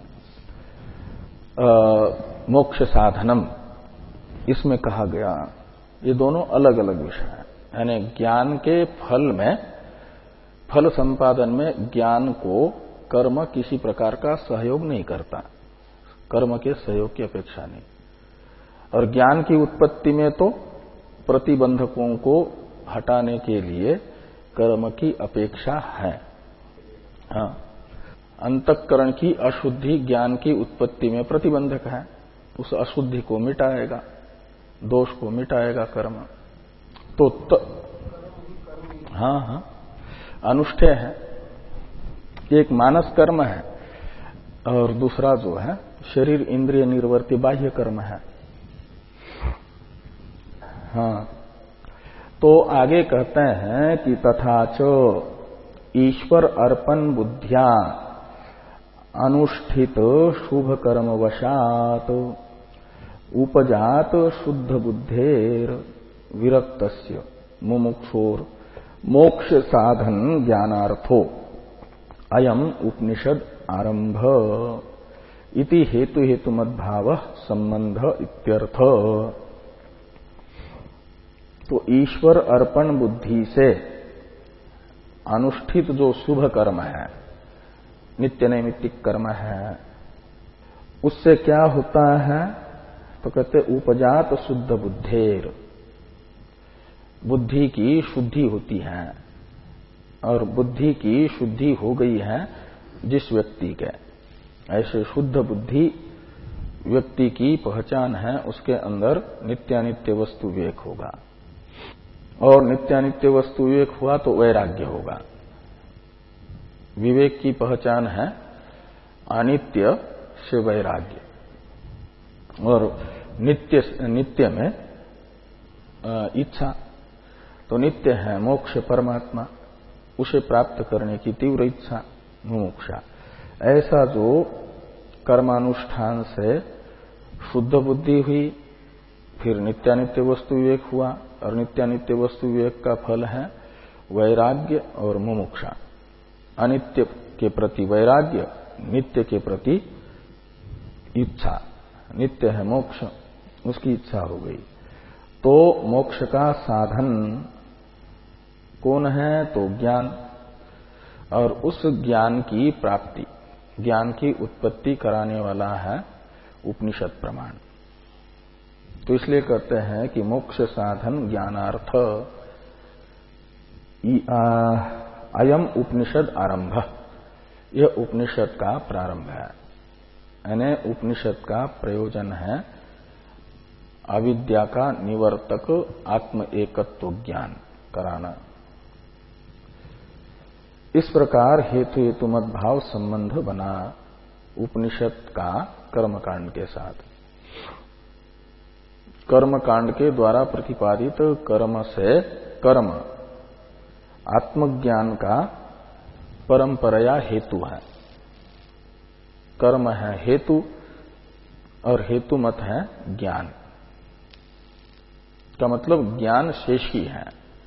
मोक्ष साधनम, इसमें कहा गया। ये दोनों अलग अलग विषय हैं। यानी ज्ञान के फल में, फल संपादन में ज्ञान को कर्म किसी प्रकार का सहयोग नहीं करता, कर्म के सहयोग की अपेक्षा नहीं। और ज्ञान की उत्पत्ति में तो प्रतिबंधकों को हटाने के लिए कर्म की अपेक्षा है। हाँ, अंतःकरण की अशुद्धि ज्ञान की उत्पत्ति में प्रतिबंधक है, उस अशुद्धि को मिटाएगा, दोष को मिटाएगा कर्म। तो त, हाँ हाँ अनुष्ठेय है। एक मानस कर्म है और दूसरा जो है शरीर इंद्रिय निर्वर्ती बाह्य कर्म है। हाँ, तो आगे कहते हैं कि तथा च ईश्वर अर्पण बुद्धिया अनुष्ठित शुभ कर्म वशात उपजात शुद्ध बुद्धेर विरक्तस्य मुमुक्षोर मोक्ष साधन ज्ञानार्थो अयम उपनिषद आरंभ। इति हेतु हेतु मद्भाव संबंध इत्यर्थ। तो ईश्वर अर्पण बुद्धि से अनुष्ठित जो शुभ कर्म है, नित्य नैमित्तिक कर्म है, उससे क्या होता है? तो कहते उपजात शुद्ध बुद्धेर, बुद्धि की शुद्धि होती है। और बुद्धि की शुद्धि हो गई है जिस व्यक्ति के, ऐसे शुद्ध बुद्धि व्यक्ति की पहचान है, उसके अंदर नित्यानित्य वस्तु विवेक होगा। और नित्यानित्य वस्तु विवेक हुआ तो वैराग्य होगा। विवेक की पहचान है अनित्य से वैराग्य, और नित्य नित्य में इच्छा। तो नित्य है मोक्ष परमात्मा, उसे प्राप्त करने की तीव्र इच्छा मुमुक्षा। ऐसा जो कर्मानुष्ठान से शुद्ध बुद्धि हुई, फिर नित्यानित्य वस्तु विवेक हुआ, और नित्यानित्य वस्तु विवेक का फल है वैराग्य और मुमुक्षा। अनित्य के प्रति वैराग्य, नित्य के प्रति इच्छा। नित्य है मोक्ष, उसकी इच्छा हो गई। तो मोक्ष का साधन कौन है? तो ज्ञान, और उस ज्ञान की प्राप्ति, ज्ञान की उत्पत्ति कराने वाला है उपनिषद प्रमाण। तो इसलिए कहते हैं कि मोक्ष साधन ज्ञानार्थ अयम उपनिषद आरंभ, यह उपनिषद का प्रारंभ है। यानी उपनिषद का प्रयोजन है अविद्या का निवर्तक आत्म एकत्व ज्ञान कराना। इस प्रकार हेतु हेतु मद्भाव संबंध बना उपनिषद का कर्मकांड के साथ। कर्मकांड के द्वारा प्रतिपादित कर्म से कर्म आत्मज्ञान का परंपराया हेतु है। कर्म है हेतु, और हेतु मत है ज्ञान का मतलब ज्ञान शेषी है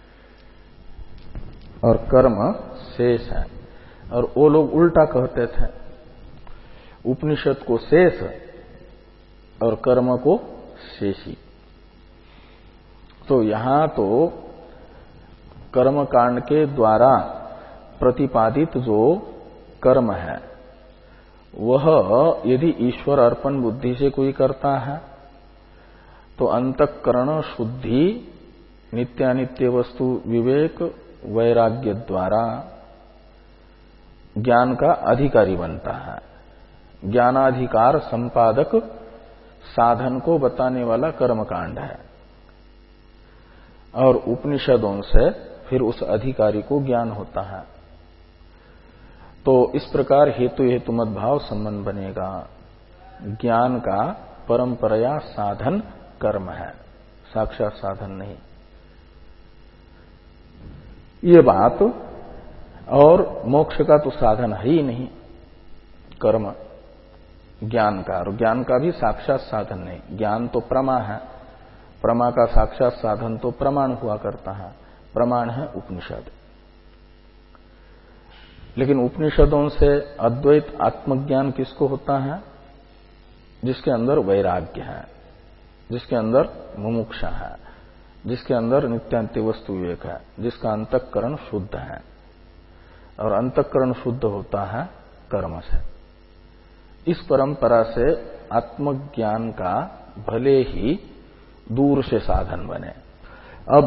और कर्म शेष है। और वो लोग उल्टा कहते थे, उपनिषद को शेष और कर्म को शेषी। तो यहां तो कर्मकांड के द्वारा प्रतिपादित जो कर्म है, वह यदि ईश्वर अर्पण बुद्धि से कोई करता है तो अंतःकरण शुद्धि, नित्यानित्य वस्तु विवेक, वैराग्य द्वारा ज्ञान का अधिकारी बनता है। ज्ञानाधिकार संपादक साधन को बताने वाला कर्मकांड है, और उपनिषदों से फिर उस अधिकारी को ज्ञान होता है। तो इस प्रकार हेतु हेतु मद्भाव संबंध बनेगा। ज्ञान का परंपराया साधन कर्म है, साक्षात साधन नहीं। ये बात, और मोक्ष का तो साधन है ही नहीं कर्म, ज्ञान का, और ज्ञान का भी साक्षात साधन नहीं। ज्ञान तो प्रमा है, प्रमा का साक्षात साधन तो प्रमाण हुआ करता है। प्रमाण है उपनिषद। लेकिन उपनिषदों से अद्वैत आत्मज्ञान किसको होता है? जिसके अंदर वैराग्य है, जिसके अंदर मुमुक्षा है, जिसके अंदर नित्यानित्य वस्तु विवेक है, जिसका अंतःकरण शुद्ध है। और अंतःकरण शुद्ध होता है कर्म से। इस परंपरा से आत्मज्ञान का भले ही दूर से साधन बने। अब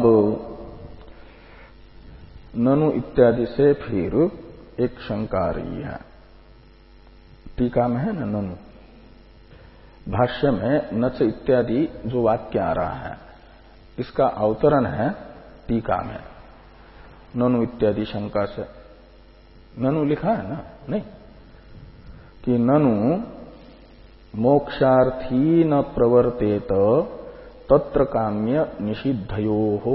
ननु इत्यादि से फिर एक शंका आ रही है। टीका में है ना ननु, भाष्य में नच इत्यादि जो वाक्य आ रहा है, इसका अवतरण है टीका में। ननु इत्यादि शंका से ननु लिखा है ना, नहीं कि ननु मोक्षार्थी न प्रवर्तेत तत्र काम्य निषिद्धयो हो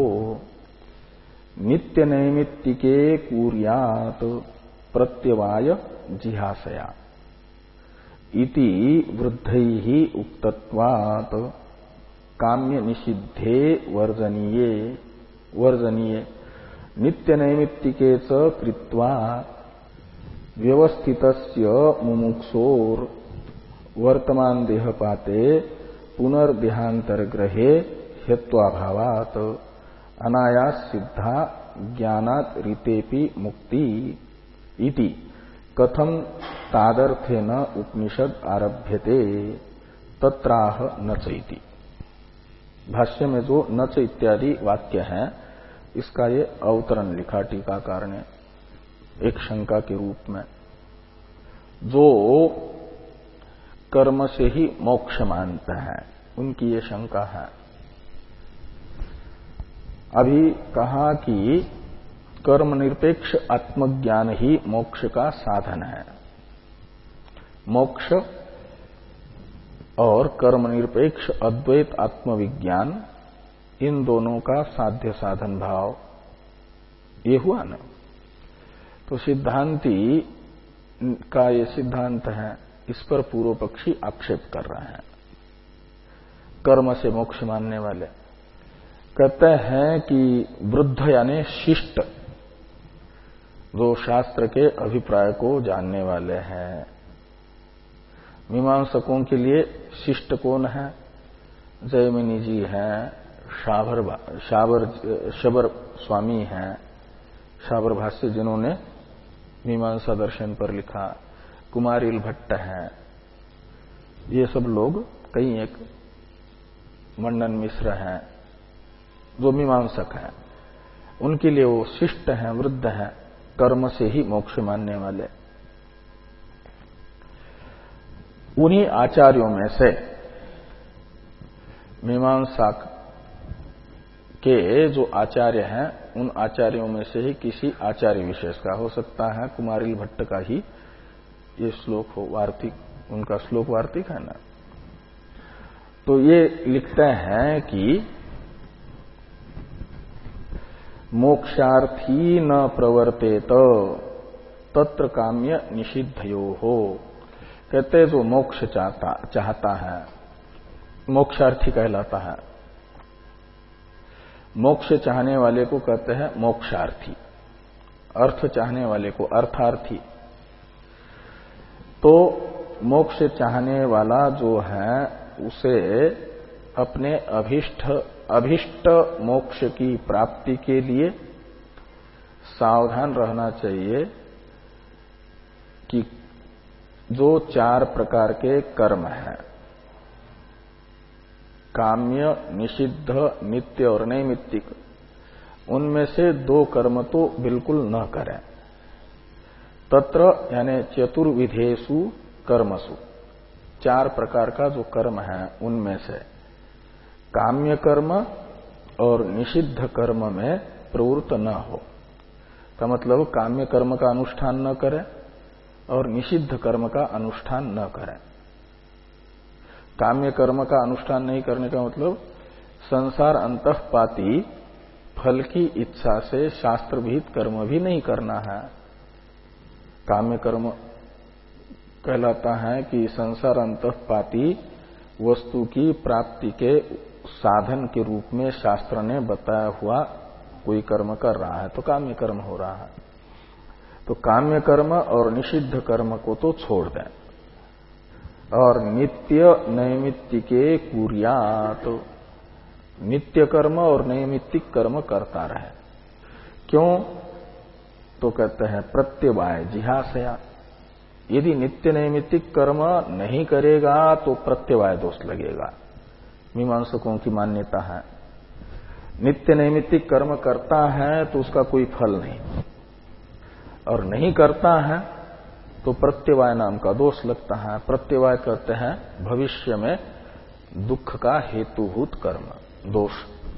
नित्य नैमित्तिके कुर्यात प्रत्यवाय जिहासया इति वृद्धैहि उक्तत्वात् काम्य निषिद्धे वर्जनीये वर्जनीये नित्य नैमित्तिके च कृत्वा व्यवस्थितस्य मुमुक्षोर वर्तमान देहपाते पुनर्देहांतरग्रहे हेत्वाभावात् अनायास सिद्धा ज्ञानात् रीतेपि मुक्ति इति कथम तादर्थेन उपनिषद आरभ्यते तत्राह नच इति। भाष्य में जो नच इत्यादि वाक्य है इसका ये अवतरण लिखा टीकाकार ने एक शंका के रूप में। जो कर्म से ही मोक्ष मानते हैं उनकी ये शंका है। अभी कहा कि कर्म निरपेक्ष आत्मज्ञान ही मोक्ष का साधन है। मोक्ष और कर्म निरपेक्ष अद्वैत आत्मविज्ञान इन दोनों का साध्य साधन भाव ये हुआ ना। तो सिद्धांती का ये सिद्धांत है, इस पर पूर्व पक्षी आक्षेप कर रहे हैं। कर्म से मोक्ष मानने वाले कहते हैं कि वृद्ध यानी शिष्ट जो शास्त्र के अभिप्राय को जानने वाले हैं। मीमांसकों के लिए शिष्ट कौन है? जयमिनी जी हैं, शाबर शाबर शबर स्वामी हैं, शाबर भाष्य जिन्होंने मीमांसा दर्शन पर लिखा, कुमारिल भट्ट हैं, ये सब लोग कई एक मंडन मिश्र हैं जो मीमांसक हैं। उनके लिए वो शिष्ट हैं, वृद्ध हैं, कर्म से ही मोक्ष मानने वाले। उन्हीं आचार्यों में से मीमांसा के जो आचार्य हैं उन आचार्यों में से ही किसी आचार्य विशेष का हो सकता है। कुमारिल भट्ट का ही ये श्लोक हो, वार्तिक, उनका श्लोक वार्तिक है ना। तो ये लिखते हैं कि मोक्षार्थी न प्रवर्तेत तत्र काम्य निषिद्धयो हो। कहते जो मोक्ष चाहता चाहता है मोक्षार्थी कहलाता है। मोक्ष चाहने वाले को कहते हैं मोक्षार्थी, अर्थ चाहने वाले को अर्थार्थी। तो मोक्ष चाहने वाला जो है उसे अपने अभिष्ट अभिष्ट मोक्ष की प्राप्ति के लिए सावधान रहना चाहिए कि जो चार प्रकार के कर्म हैं, काम्य, निषिद्ध, नित्य और नैमित्तिक, उनमें से दो कर्म तो बिल्कुल न करें। तत्र यानी चतुर्विधेषु कर्मसु, चार प्रकार का जो कर्म है उनमें से काम्य कर्म और निषिद्ध कर्म में प्रवृत्त न हो। का मतलब काम्य कर्म का अनुष्ठान न करें और निषिद्ध कर्म का अनुष्ठान न करें। काम्य कर्म का अनुष्ठान नहीं करने का मतलब संसार अंतःपाती फल की इच्छा से शास्त्र विहित कर्म भी नहीं करना है। काम्य कर्म कहलाता है कि संसार अंतःपाती वस्तु की प्राप्ति के साधन के रूप में शास्त्र ने बताया हुआ कोई कर्म कर रहा है तो काम्य कर्म हो रहा है। तो काम्य कर्म और निषिद्ध कर्म को तो छोड़ दें और नित्य नैमित्तिके कुर्यात्, तो नित्य कर्म और नैमित्तिक कर्म करता रहे। क्यों? तो कहते हैं प्रत्यवाय जिहासया। यदि नित्य नैमित्तिक कर्म नहीं करेगा तो प्रत्यवाय दोष लगेगा। मीमांसकों की मान्यता है नित्य नैमित्तिक कर्म करता है तो उसका कोई फल नहीं, और नहीं करता है तो प्रत्यवाय नाम का दोष लगता है। प्रत्यवाय कहते हैं भविष्य में दुख का हेतुभूत कर्म दोष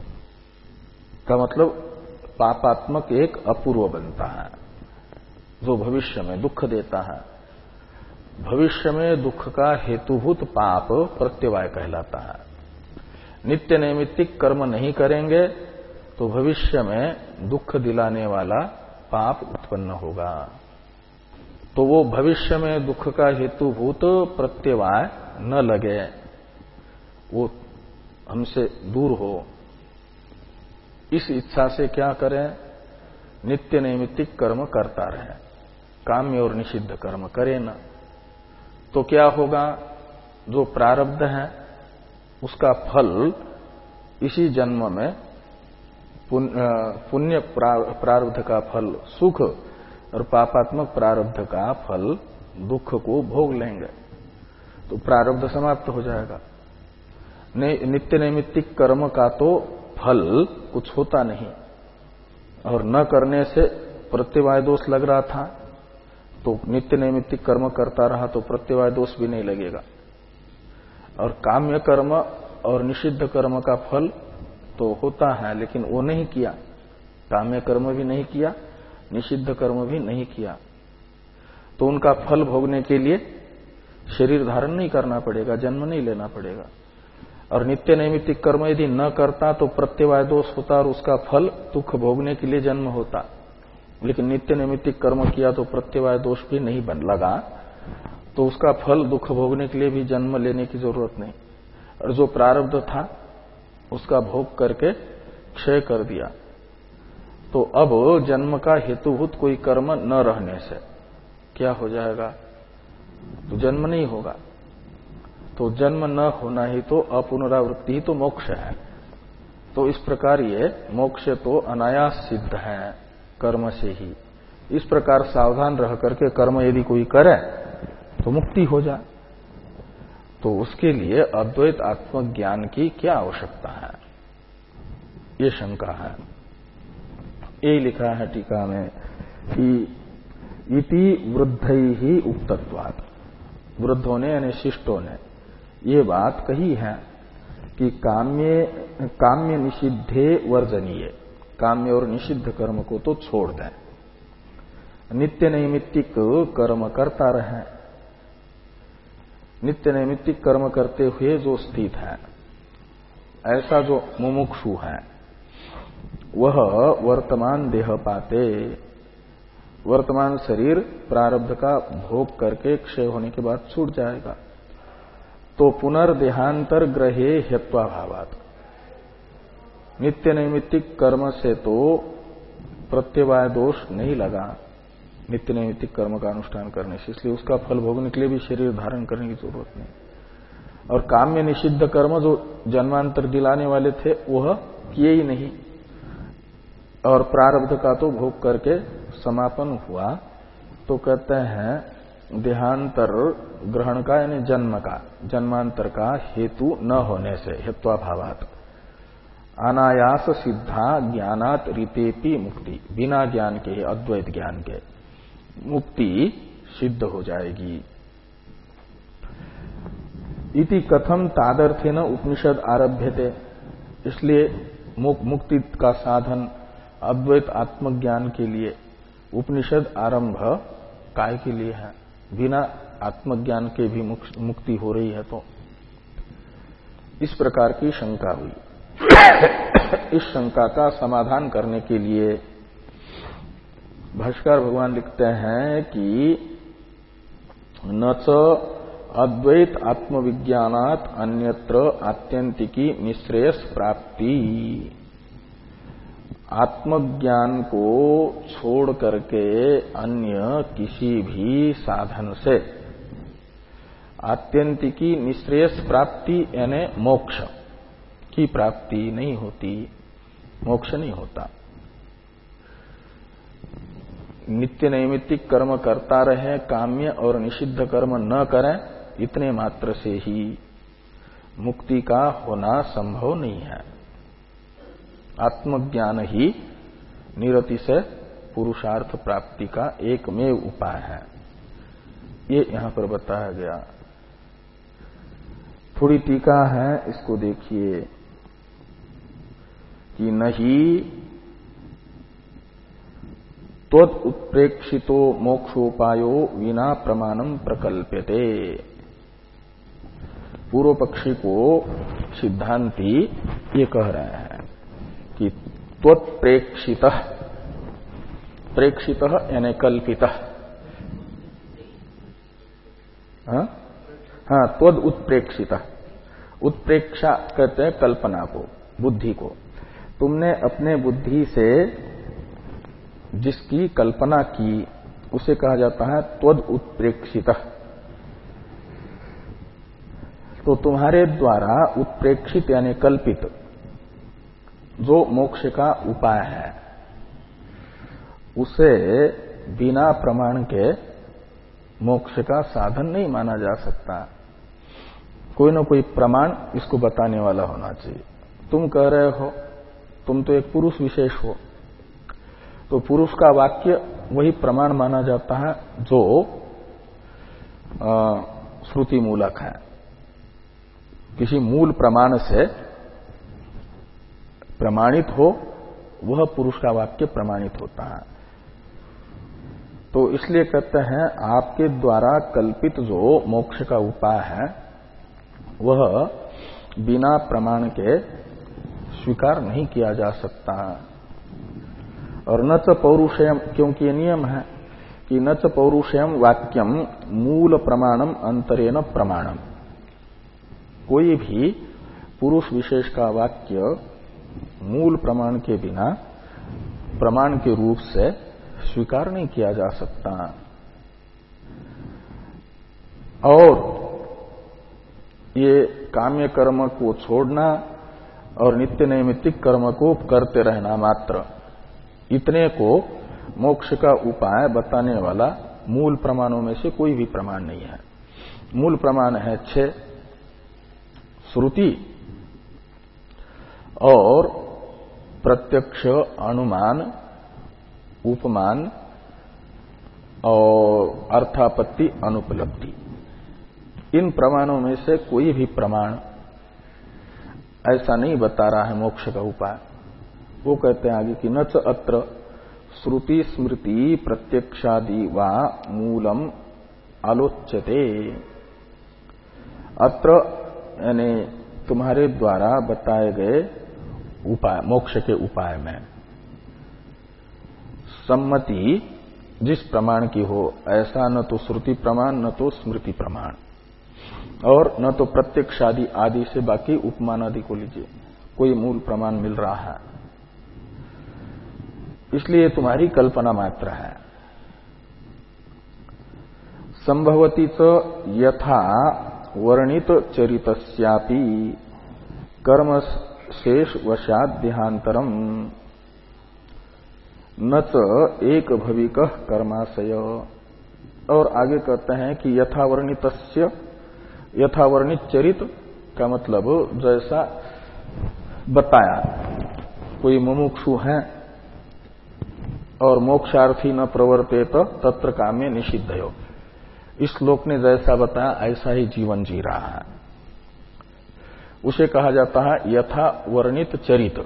का मतलब पापात्मक एक अपूर्व बनता है जो भविष्य में दुख देता है। भविष्य में दुख का हेतुभूत पाप प्रत्यवाय कहलाता है। नित्य नैमित्तिक कर्म नहीं करेंगे तो भविष्य में दुख दिलाने वाला पाप उत्पन्न होगा। तो वो भविष्य में दुख का हेतुभूत प्रत्यवाय न लगे, वो हमसे दूर हो, इस इच्छा से क्या करें? नित्य नैमित्तिक कर्म करता रहे, काम्य और निषिद्ध कर्म करे न। तो क्या होगा? जो प्रारब्ध है उसका फल इसी जन्म में पुण्य प्रारब्ध का फल सुख और पापात्मक प्रारब्ध का फल दुख को भोग लेंगे, तो प्रारब्ध समाप्त हो जाएगा। नित्य नैमित्तिक कर्म का तो फल कुछ होता नहीं, और न करने से प्रत्यवाय दोष लग रहा था, तो नित्य नैमित्तिक कर्म करता रहा तो प्रत्यवाय दोष भी नहीं लगेगा। और काम्य कर्म और निषिद्ध कर्म का फल तो होता है, लेकिन वो नहीं किया, काम्य कर्म भी नहीं किया, निषिद्ध कर्म भी नहीं किया, तो उनका फल भोगने के लिए शरीर धारण नहीं करना पड़ेगा, जन्म नहीं लेना पड़ेगा। और नित्य नैमित्तिक कर्म यदि न करता तो प्रत्यवाय दोष होता और उसका फल दुख भोगने के लिए जन्म होता, लेकिन नित्य नैमित्तिक कर्म किया तो प्रत्यवाय दोष भी नहीं बन लगा, तो उसका फल दुख भोगने के लिए भी जन्म लेने की जरूरत नहीं। और जो प्रारब्ध था उसका भोग करके क्षय कर दिया, तो अब जन्म का हेतुभूत कोई कर्म न रहने से क्या हो जाएगा, तो जन्म नहीं होगा। तो जन्म न होना ही तो अपुनरावृत्ति ही तो मोक्ष है। तो इस प्रकार ये मोक्ष तो अनायास सिद्ध है कर्म से ही। इस प्रकार सावधान रह करके कर्म यदि कोई करे तो मुक्ति हो जाए, तो उसके लिए अद्वैत आत्मज्ञान की क्या आवश्यकता है, ये शंका है। यही लिखा है टीका में कि इति वृद्धई ही उक्तत्वात्, वृद्धों ने यानी शिष्टों ने ये बात कही है कि काम्य काम्य निषिद्धे वर्जनीय, काम्य और निषिद्ध कर्म को तो छोड़ दें, नित्य नैमित्तिक कर्म करता रहे। नित्य नैमित्तिक कर्म करते हुए जो स्थित है, ऐसा जो मुमुक्षु है, वह वर्तमान देह पाते, वर्तमान शरीर प्रारब्ध का भोग करके क्षय होने के बाद छूट जाएगा। तो पुनर्देहांतर ग्रहे हेत्वाभावात्, नित्य नैमित्तिक कर्म से तो प्रत्यवाय दोष नहीं लगा नित्य नैमित्तिक कर्म का अनुष्ठान करने से, इसलिए उसका फल भोगने के लिए भी शरीर धारण करने की जरूरत नहीं। और काम्य निषिद्ध कर्म जो जन्मांतर दिलाने वाले थे वह किए ही नहीं, और प्रारब्ध का तो भोग करके समापन हुआ। तो कहते हैं देहांतर ग्रहण का यानी जन्म का, जन्मांतर का हेतु न होने से, हेत्वाभावात् अनायास सिद्धा ज्ञानात् रीतेपि मुक्ति, बिना ज्ञान के, अद्वैत ज्ञान के मुक्ति सिद्ध हो जाएगी। इति कथम तादर्थेन उपनिषद आरभ्यते, इसलिए मुक्ति का साधन अद्वैत आत्मज्ञान के लिए उपनिषद आरंभ काय के लिए है, बिना आत्मज्ञान के भी मुक्ति हो रही है। तो इस प्रकार की शंका हुई। इस शंका का समाधान करने के लिए भाष्यकार भगवान लिखते हैं कि न च अद्वैत आत्मविज्ञानात् अन्यत्र आत्यंतिकी निश्रेयस प्राप्ति, आत्मज्ञान को छोड़ करके अन्य किसी भी साधन से आत्यंतिकी निश्रेयस प्राप्ति यानी मोक्ष की प्राप्ति नहीं होती, मोक्ष नहीं होता। नित्य नैमित्तिक कर्म करता रहे, काम्य और निषिद्ध कर्म न करें, इतने मात्र से ही मुक्ति का होना संभव नहीं है। आत्मज्ञान ही निरति से पुरुषार्थ प्राप्ति का एकमेव उपाय है, ये यहां पर बताया गया। थोड़ी टीका है, इसको देखिए कि नहीं त्वद उत्प्रेक्षितो मोक्षोपायो विना प्रमाणम प्रकल्प्यते। पूर्व पक्षी को सिद्धांती ये कह रहे हैं कि त्वत्प्रेक्षित, प्रेक्षित यानी कल्पित, हाँ त्वद उत्प्रेक्षित, उत्प्रेक्षा कहते हैं कल्पना को, बुद्धि को। तुमने अपने बुद्धि से जिसकी कल्पना की उसे कहा जाता है त्वद उत्प्रेक्षित। तो तुम्हारे द्वारा उत्प्रेक्षित यानी कल्पित जो मोक्ष का उपाय है उसे बिना प्रमाण के मोक्ष का साधन नहीं माना जा सकता। कोई ना कोई प्रमाण इसको बताने वाला होना चाहिए। तुम कह रहे हो, तुम तो एक पुरुष विशेष हो, तो पुरुष का वाक्य वही प्रमाण माना जाता है जो श्रुति मूलक है। किसी मूल प्रमाण से प्रमाणित हो वह पुरुष का वाक्य प्रमाणित होता है। तो इसलिए कहते हैं आपके द्वारा कल्पित जो मोक्ष का उपाय है वह बिना प्रमाण के स्वीकार नहीं किया जा सकता। और न च पौरुषेयम, क्योंकि ये नियम है कि न च पौरुषेयम वाक्यम मूल प्रमाणम अंतरेण प्रमाणम। कोई भी पुरुष विशेष का वाक्य मूल प्रमाण के बिना प्रमाण के रूप से स्वीकार नहीं किया जा सकता। और ये काम्य कर्म को छोड़ना और नित्य नैमित्तिक कर्म को करते रहना मात्र, इतने को मोक्ष का उपाय बताने वाला मूल प्रमाणों में से कोई भी प्रमाण नहीं है। मूल प्रमाण है छह, श्रुति और प्रत्यक्ष, अनुमान, उपमान और अर्थापत्ति, अनुपलब्धि। इन प्रमाणों में से कोई भी प्रमाण ऐसा नहीं बता रहा है मोक्ष का उपाय। वो कहते हैं आगे कि न च अत्र श्रुति स्मृति प्रत्यक्षादि वा मूलम आलोच्यते। अत्र यानी तुम्हारे द्वारा बताए गए उपाय, मोक्ष के उपाय में सम्मति जिस प्रमाण की हो, ऐसा न तो श्रुति प्रमाण न तो स्मृति प्रमाण और न तो प्रत्यक्षादि आदि से बाकी उपमान आदि को लीजिए, कोई मूल प्रमाण मिल रहा है। इसलिए तुम्हारी कल्पना मात्र है। संभवती च यथा वर्णित चरितस्यापि कर्म शेष वशाद देहांतरम न च एक भविक कर्माशय। और आगे कहते हैं कि यथावर्णितस्य, यथावर्णित चरित का मतलब जैसा बताया, कोई मुमुक्षु है और मोक्षार्थी न प्रवर्तेत तत्र कामे निषिद्धयो, इस श्लोक ने जैसा बताया ऐसा ही जीवन जी रहा है, उसे कहा जाता है यथा वर्णित चरित।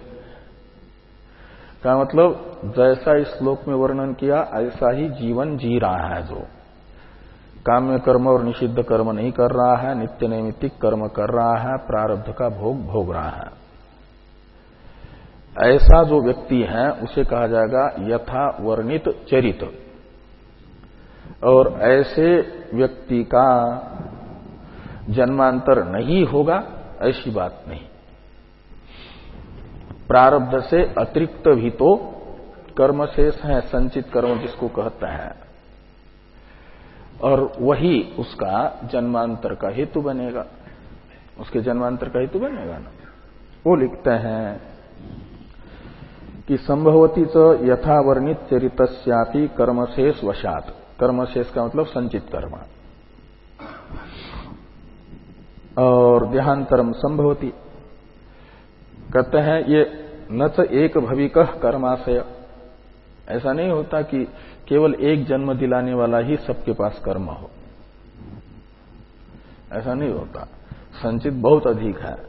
का मतलब जैसा इस श्लोक में वर्णन किया ऐसा ही जीवन जी रहा है, जो काम्य कर्म और निषिद्ध कर्म नहीं कर रहा है, नित्य नैमित्तिक कर्म कर रहा है, प्रारब्ध का भोग भोग रहा है, ऐसा जो व्यक्ति है उसे कहा जाएगा यथा वर्णित चरित। और ऐसे व्यक्ति का जन्मांतर नहीं होगा ऐसी बात नहीं। प्रारब्ध से अतिरिक्त भी तो कर्म शेष है, संचित कर्म जिसको कहते हैं, और वही उसका जन्मांतर का हेतु बनेगा, उसके जन्मांतर का हेतु बनेगा ना। वो लिखते हैं कि संभवती च यथा वर्णित चरितस्यापि कर्मशेष वशात। कर्मशेष का मतलब संचित कर्म। और देहांतरम संभवती कहते हैं ये न च एक भविकः कर्माशय। ऐसा नहीं होता कि केवल एक जन्म दिलाने वाला ही सबके पास कर्म हो, ऐसा नहीं होता। संचित बहुत अधिक है।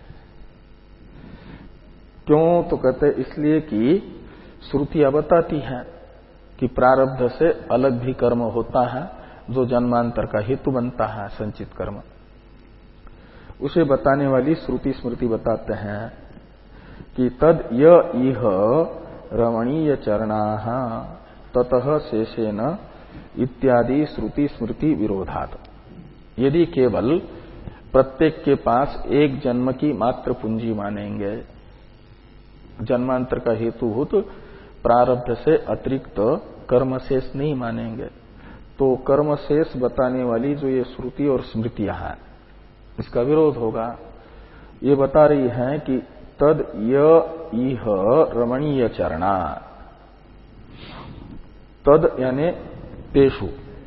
क्यों? तो कहते इसलिए कि श्रुतियां बताती हैं कि प्रारब्ध से अलग भी कर्म होता है जो जन्मांतर का हेतु बनता है, संचित कर्म। उसे बताने वाली श्रुति स्मृति बताते हैं कि तद य इह रमणीय चरणाः ततः शेषेन इत्यादि श्रुति स्मृति विरोधात्। यदि केवल प्रत्येक के पास एक जन्म की मात्र पूंजी मानेंगे, जन्मांतर का हेतुभूत प्रारब्ध से अतिरिक्त कर्मशेष नहीं मानेंगे, तो कर्मशेष बताने वाली जो ये श्रुति और स्मृतियां हैं इसका विरोध होगा। ये बता रही है कि तद य इह रमणीय चरणा, तद यानी तेषु,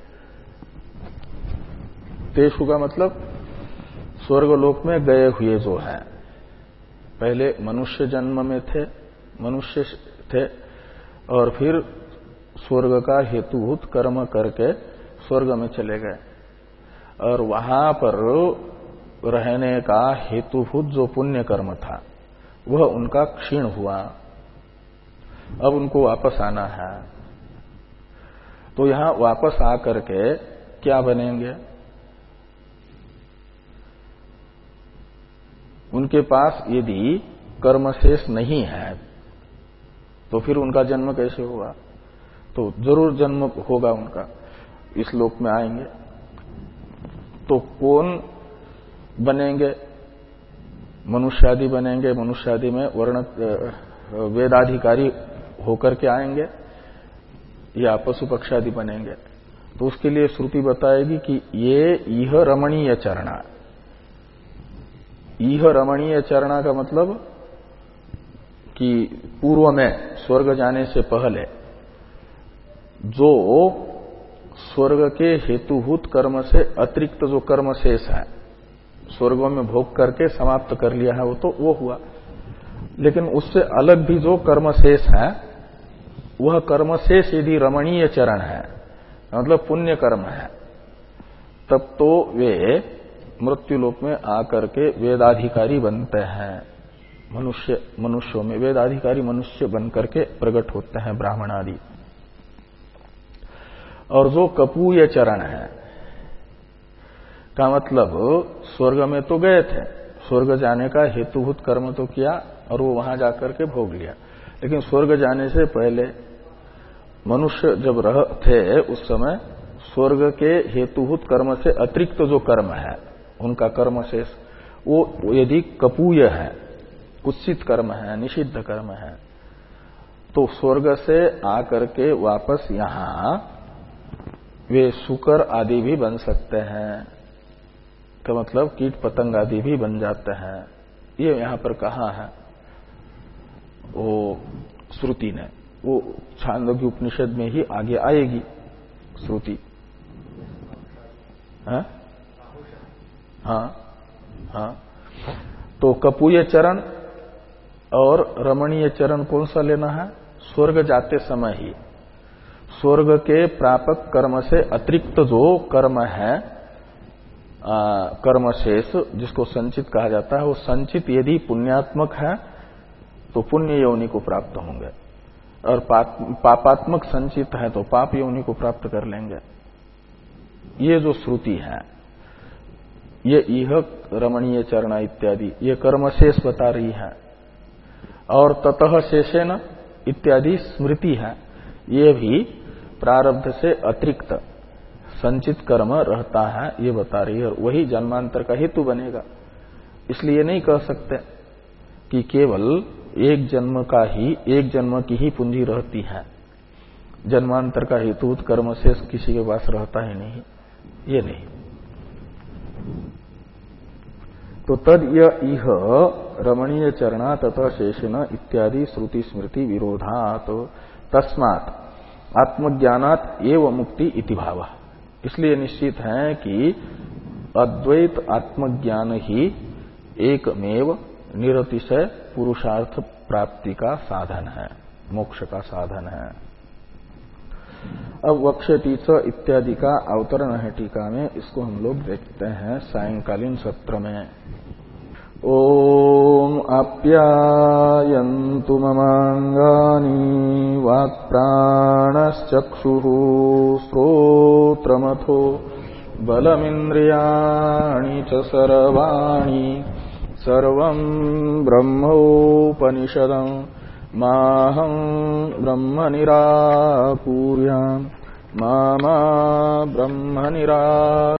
तेषु का मतलब स्वर्गलोक में गए हुए जो हैं, पहले मनुष्य जन्म में थे, मनुष्य थे, और फिर स्वर्ग का हेतुभूत कर्म करके स्वर्ग में चले गए, और वहां पर रहने का हेतुभूत जो पुण्य कर्म था वह उनका क्षीण हुआ, अब उनको वापस आना है। तो यहां वापस आकर के क्या बनेंगे? उनके पास यदि कर्मशेष नहीं है तो फिर उनका जन्म कैसे हुआ? तो जरूर जन्म होगा उनका, इस लोक में आएंगे। तो कौन बनेंगे? मनुष्यादि बनेंगे, मनुष्यादि में वर्ण वेदाधिकारी होकर के आएंगे, या पशु पक्षादि बनेंगे। तो उसके लिए श्रुति बताएगी कि ये इह रमणीय चरणा, इह रमणीय चरणा का मतलब कि पूर्व में स्वर्ग जाने से पहले जो स्वर्ग के हेतुभूत कर्म से अतिरिक्त जो कर्म शेष है, स्वर्गों में भोग करके समाप्त कर लिया है, वो तो वो हुआ। लेकिन उससे अलग भी जो कर्म शेष है, वह कर्म शेष यदि रमणीय चरण है, मतलब पुण्य कर्म है, तब तो वे मृत्युलोक में आकर के वेदाधिकारी बनते हैं। मनुष्य मनुष्यों में वेदाधिकारी मनुष्य बनकर के प्रकट होते हैं, ब्राह्मण आदि। और जो कपूय चरण है का मतलब स्वर्ग में तो गए थे, स्वर्ग जाने का हेतुभूत कर्म तो किया और वो वहां जाकर के भोग लिया, लेकिन स्वर्ग जाने से पहले मनुष्य जब रह थे उस समय स्वर्ग के हेतुभूत कर्म से अतिरिक्त जो कर्म है उनका कर्म शेष, वो यदि कपूय है, कुत्सित कर्म है, निषिद्ध कर्म है, तो स्वर्ग से आकर के वापस यहां वे शुकर आदि भी बन सकते हैं, का मतलब कीट पतंग आदि भी बन जाते हैं। ये यहां पर कहा है वो श्रुति ने, वो छांदोग्य उपनिषद में ही आगे आएगी श्रुति। हाँ हाँ हाँ। तो कपूय चरण और रमणीय चरण कौन सा लेना है? स्वर्ग जाते समय ही स्वर्ग के प्रापक कर्म से अतिरिक्त जो कर्म है, कर्म शेष जिसको संचित कहा जाता है, वो संचित यदि पुण्यात्मक है तो पुण्य योनि को प्राप्त होंगे, और पाप, पापात्मक संचित है तो पाप योनि को प्राप्त कर लेंगे। ये जो श्रुति है, ये इह रमणीय चरण इत्यादि ये कर्मशेष बता रही है, और ततः शेषेन इत्यादि स्मृति है, ये भी प्रारब्ध से अतिरिक्त संचित कर्म रहता है, ये बता रही है, और वही जन्मांतर का हेतु बनेगा। इसलिए नहीं कह सकते कि केवल एक जन्म का ही, एक जन्म की ही पूंजी रहती है, जन्मांतर का हेतु कर्म से किसी के पास रहता ही नहीं, ये नहीं। तो तद यह इह रमणीय चरणा तथा शेषण इत्यादि श्रुति स्मृति विरोधात तस्मात् आत्मज्ञानात एव मुक्ति इति भाव। इसलिए निश्चित है कि अद्वैत आत्मज्ञान ही एकमेव निरतिशय पुरुषार्थ प्राप्ति का साधन है, मोक्ष का साधन है। अब वक्षति च इत्यादि का अवतरण है टीका में, इसको हम लोग देखते हैं सायंकालीन सत्र में। ओम आप्यायन्तु ममांगानि वाक्प्राणश्चक्षुः श्रोत्रमथो बलमिन्द्रियाणि च सर्वाणि सर्वं ब्रह्मोपनिषदं माहं ब्रह्म निराकुर्याम् मा मा ब्रह्म निरा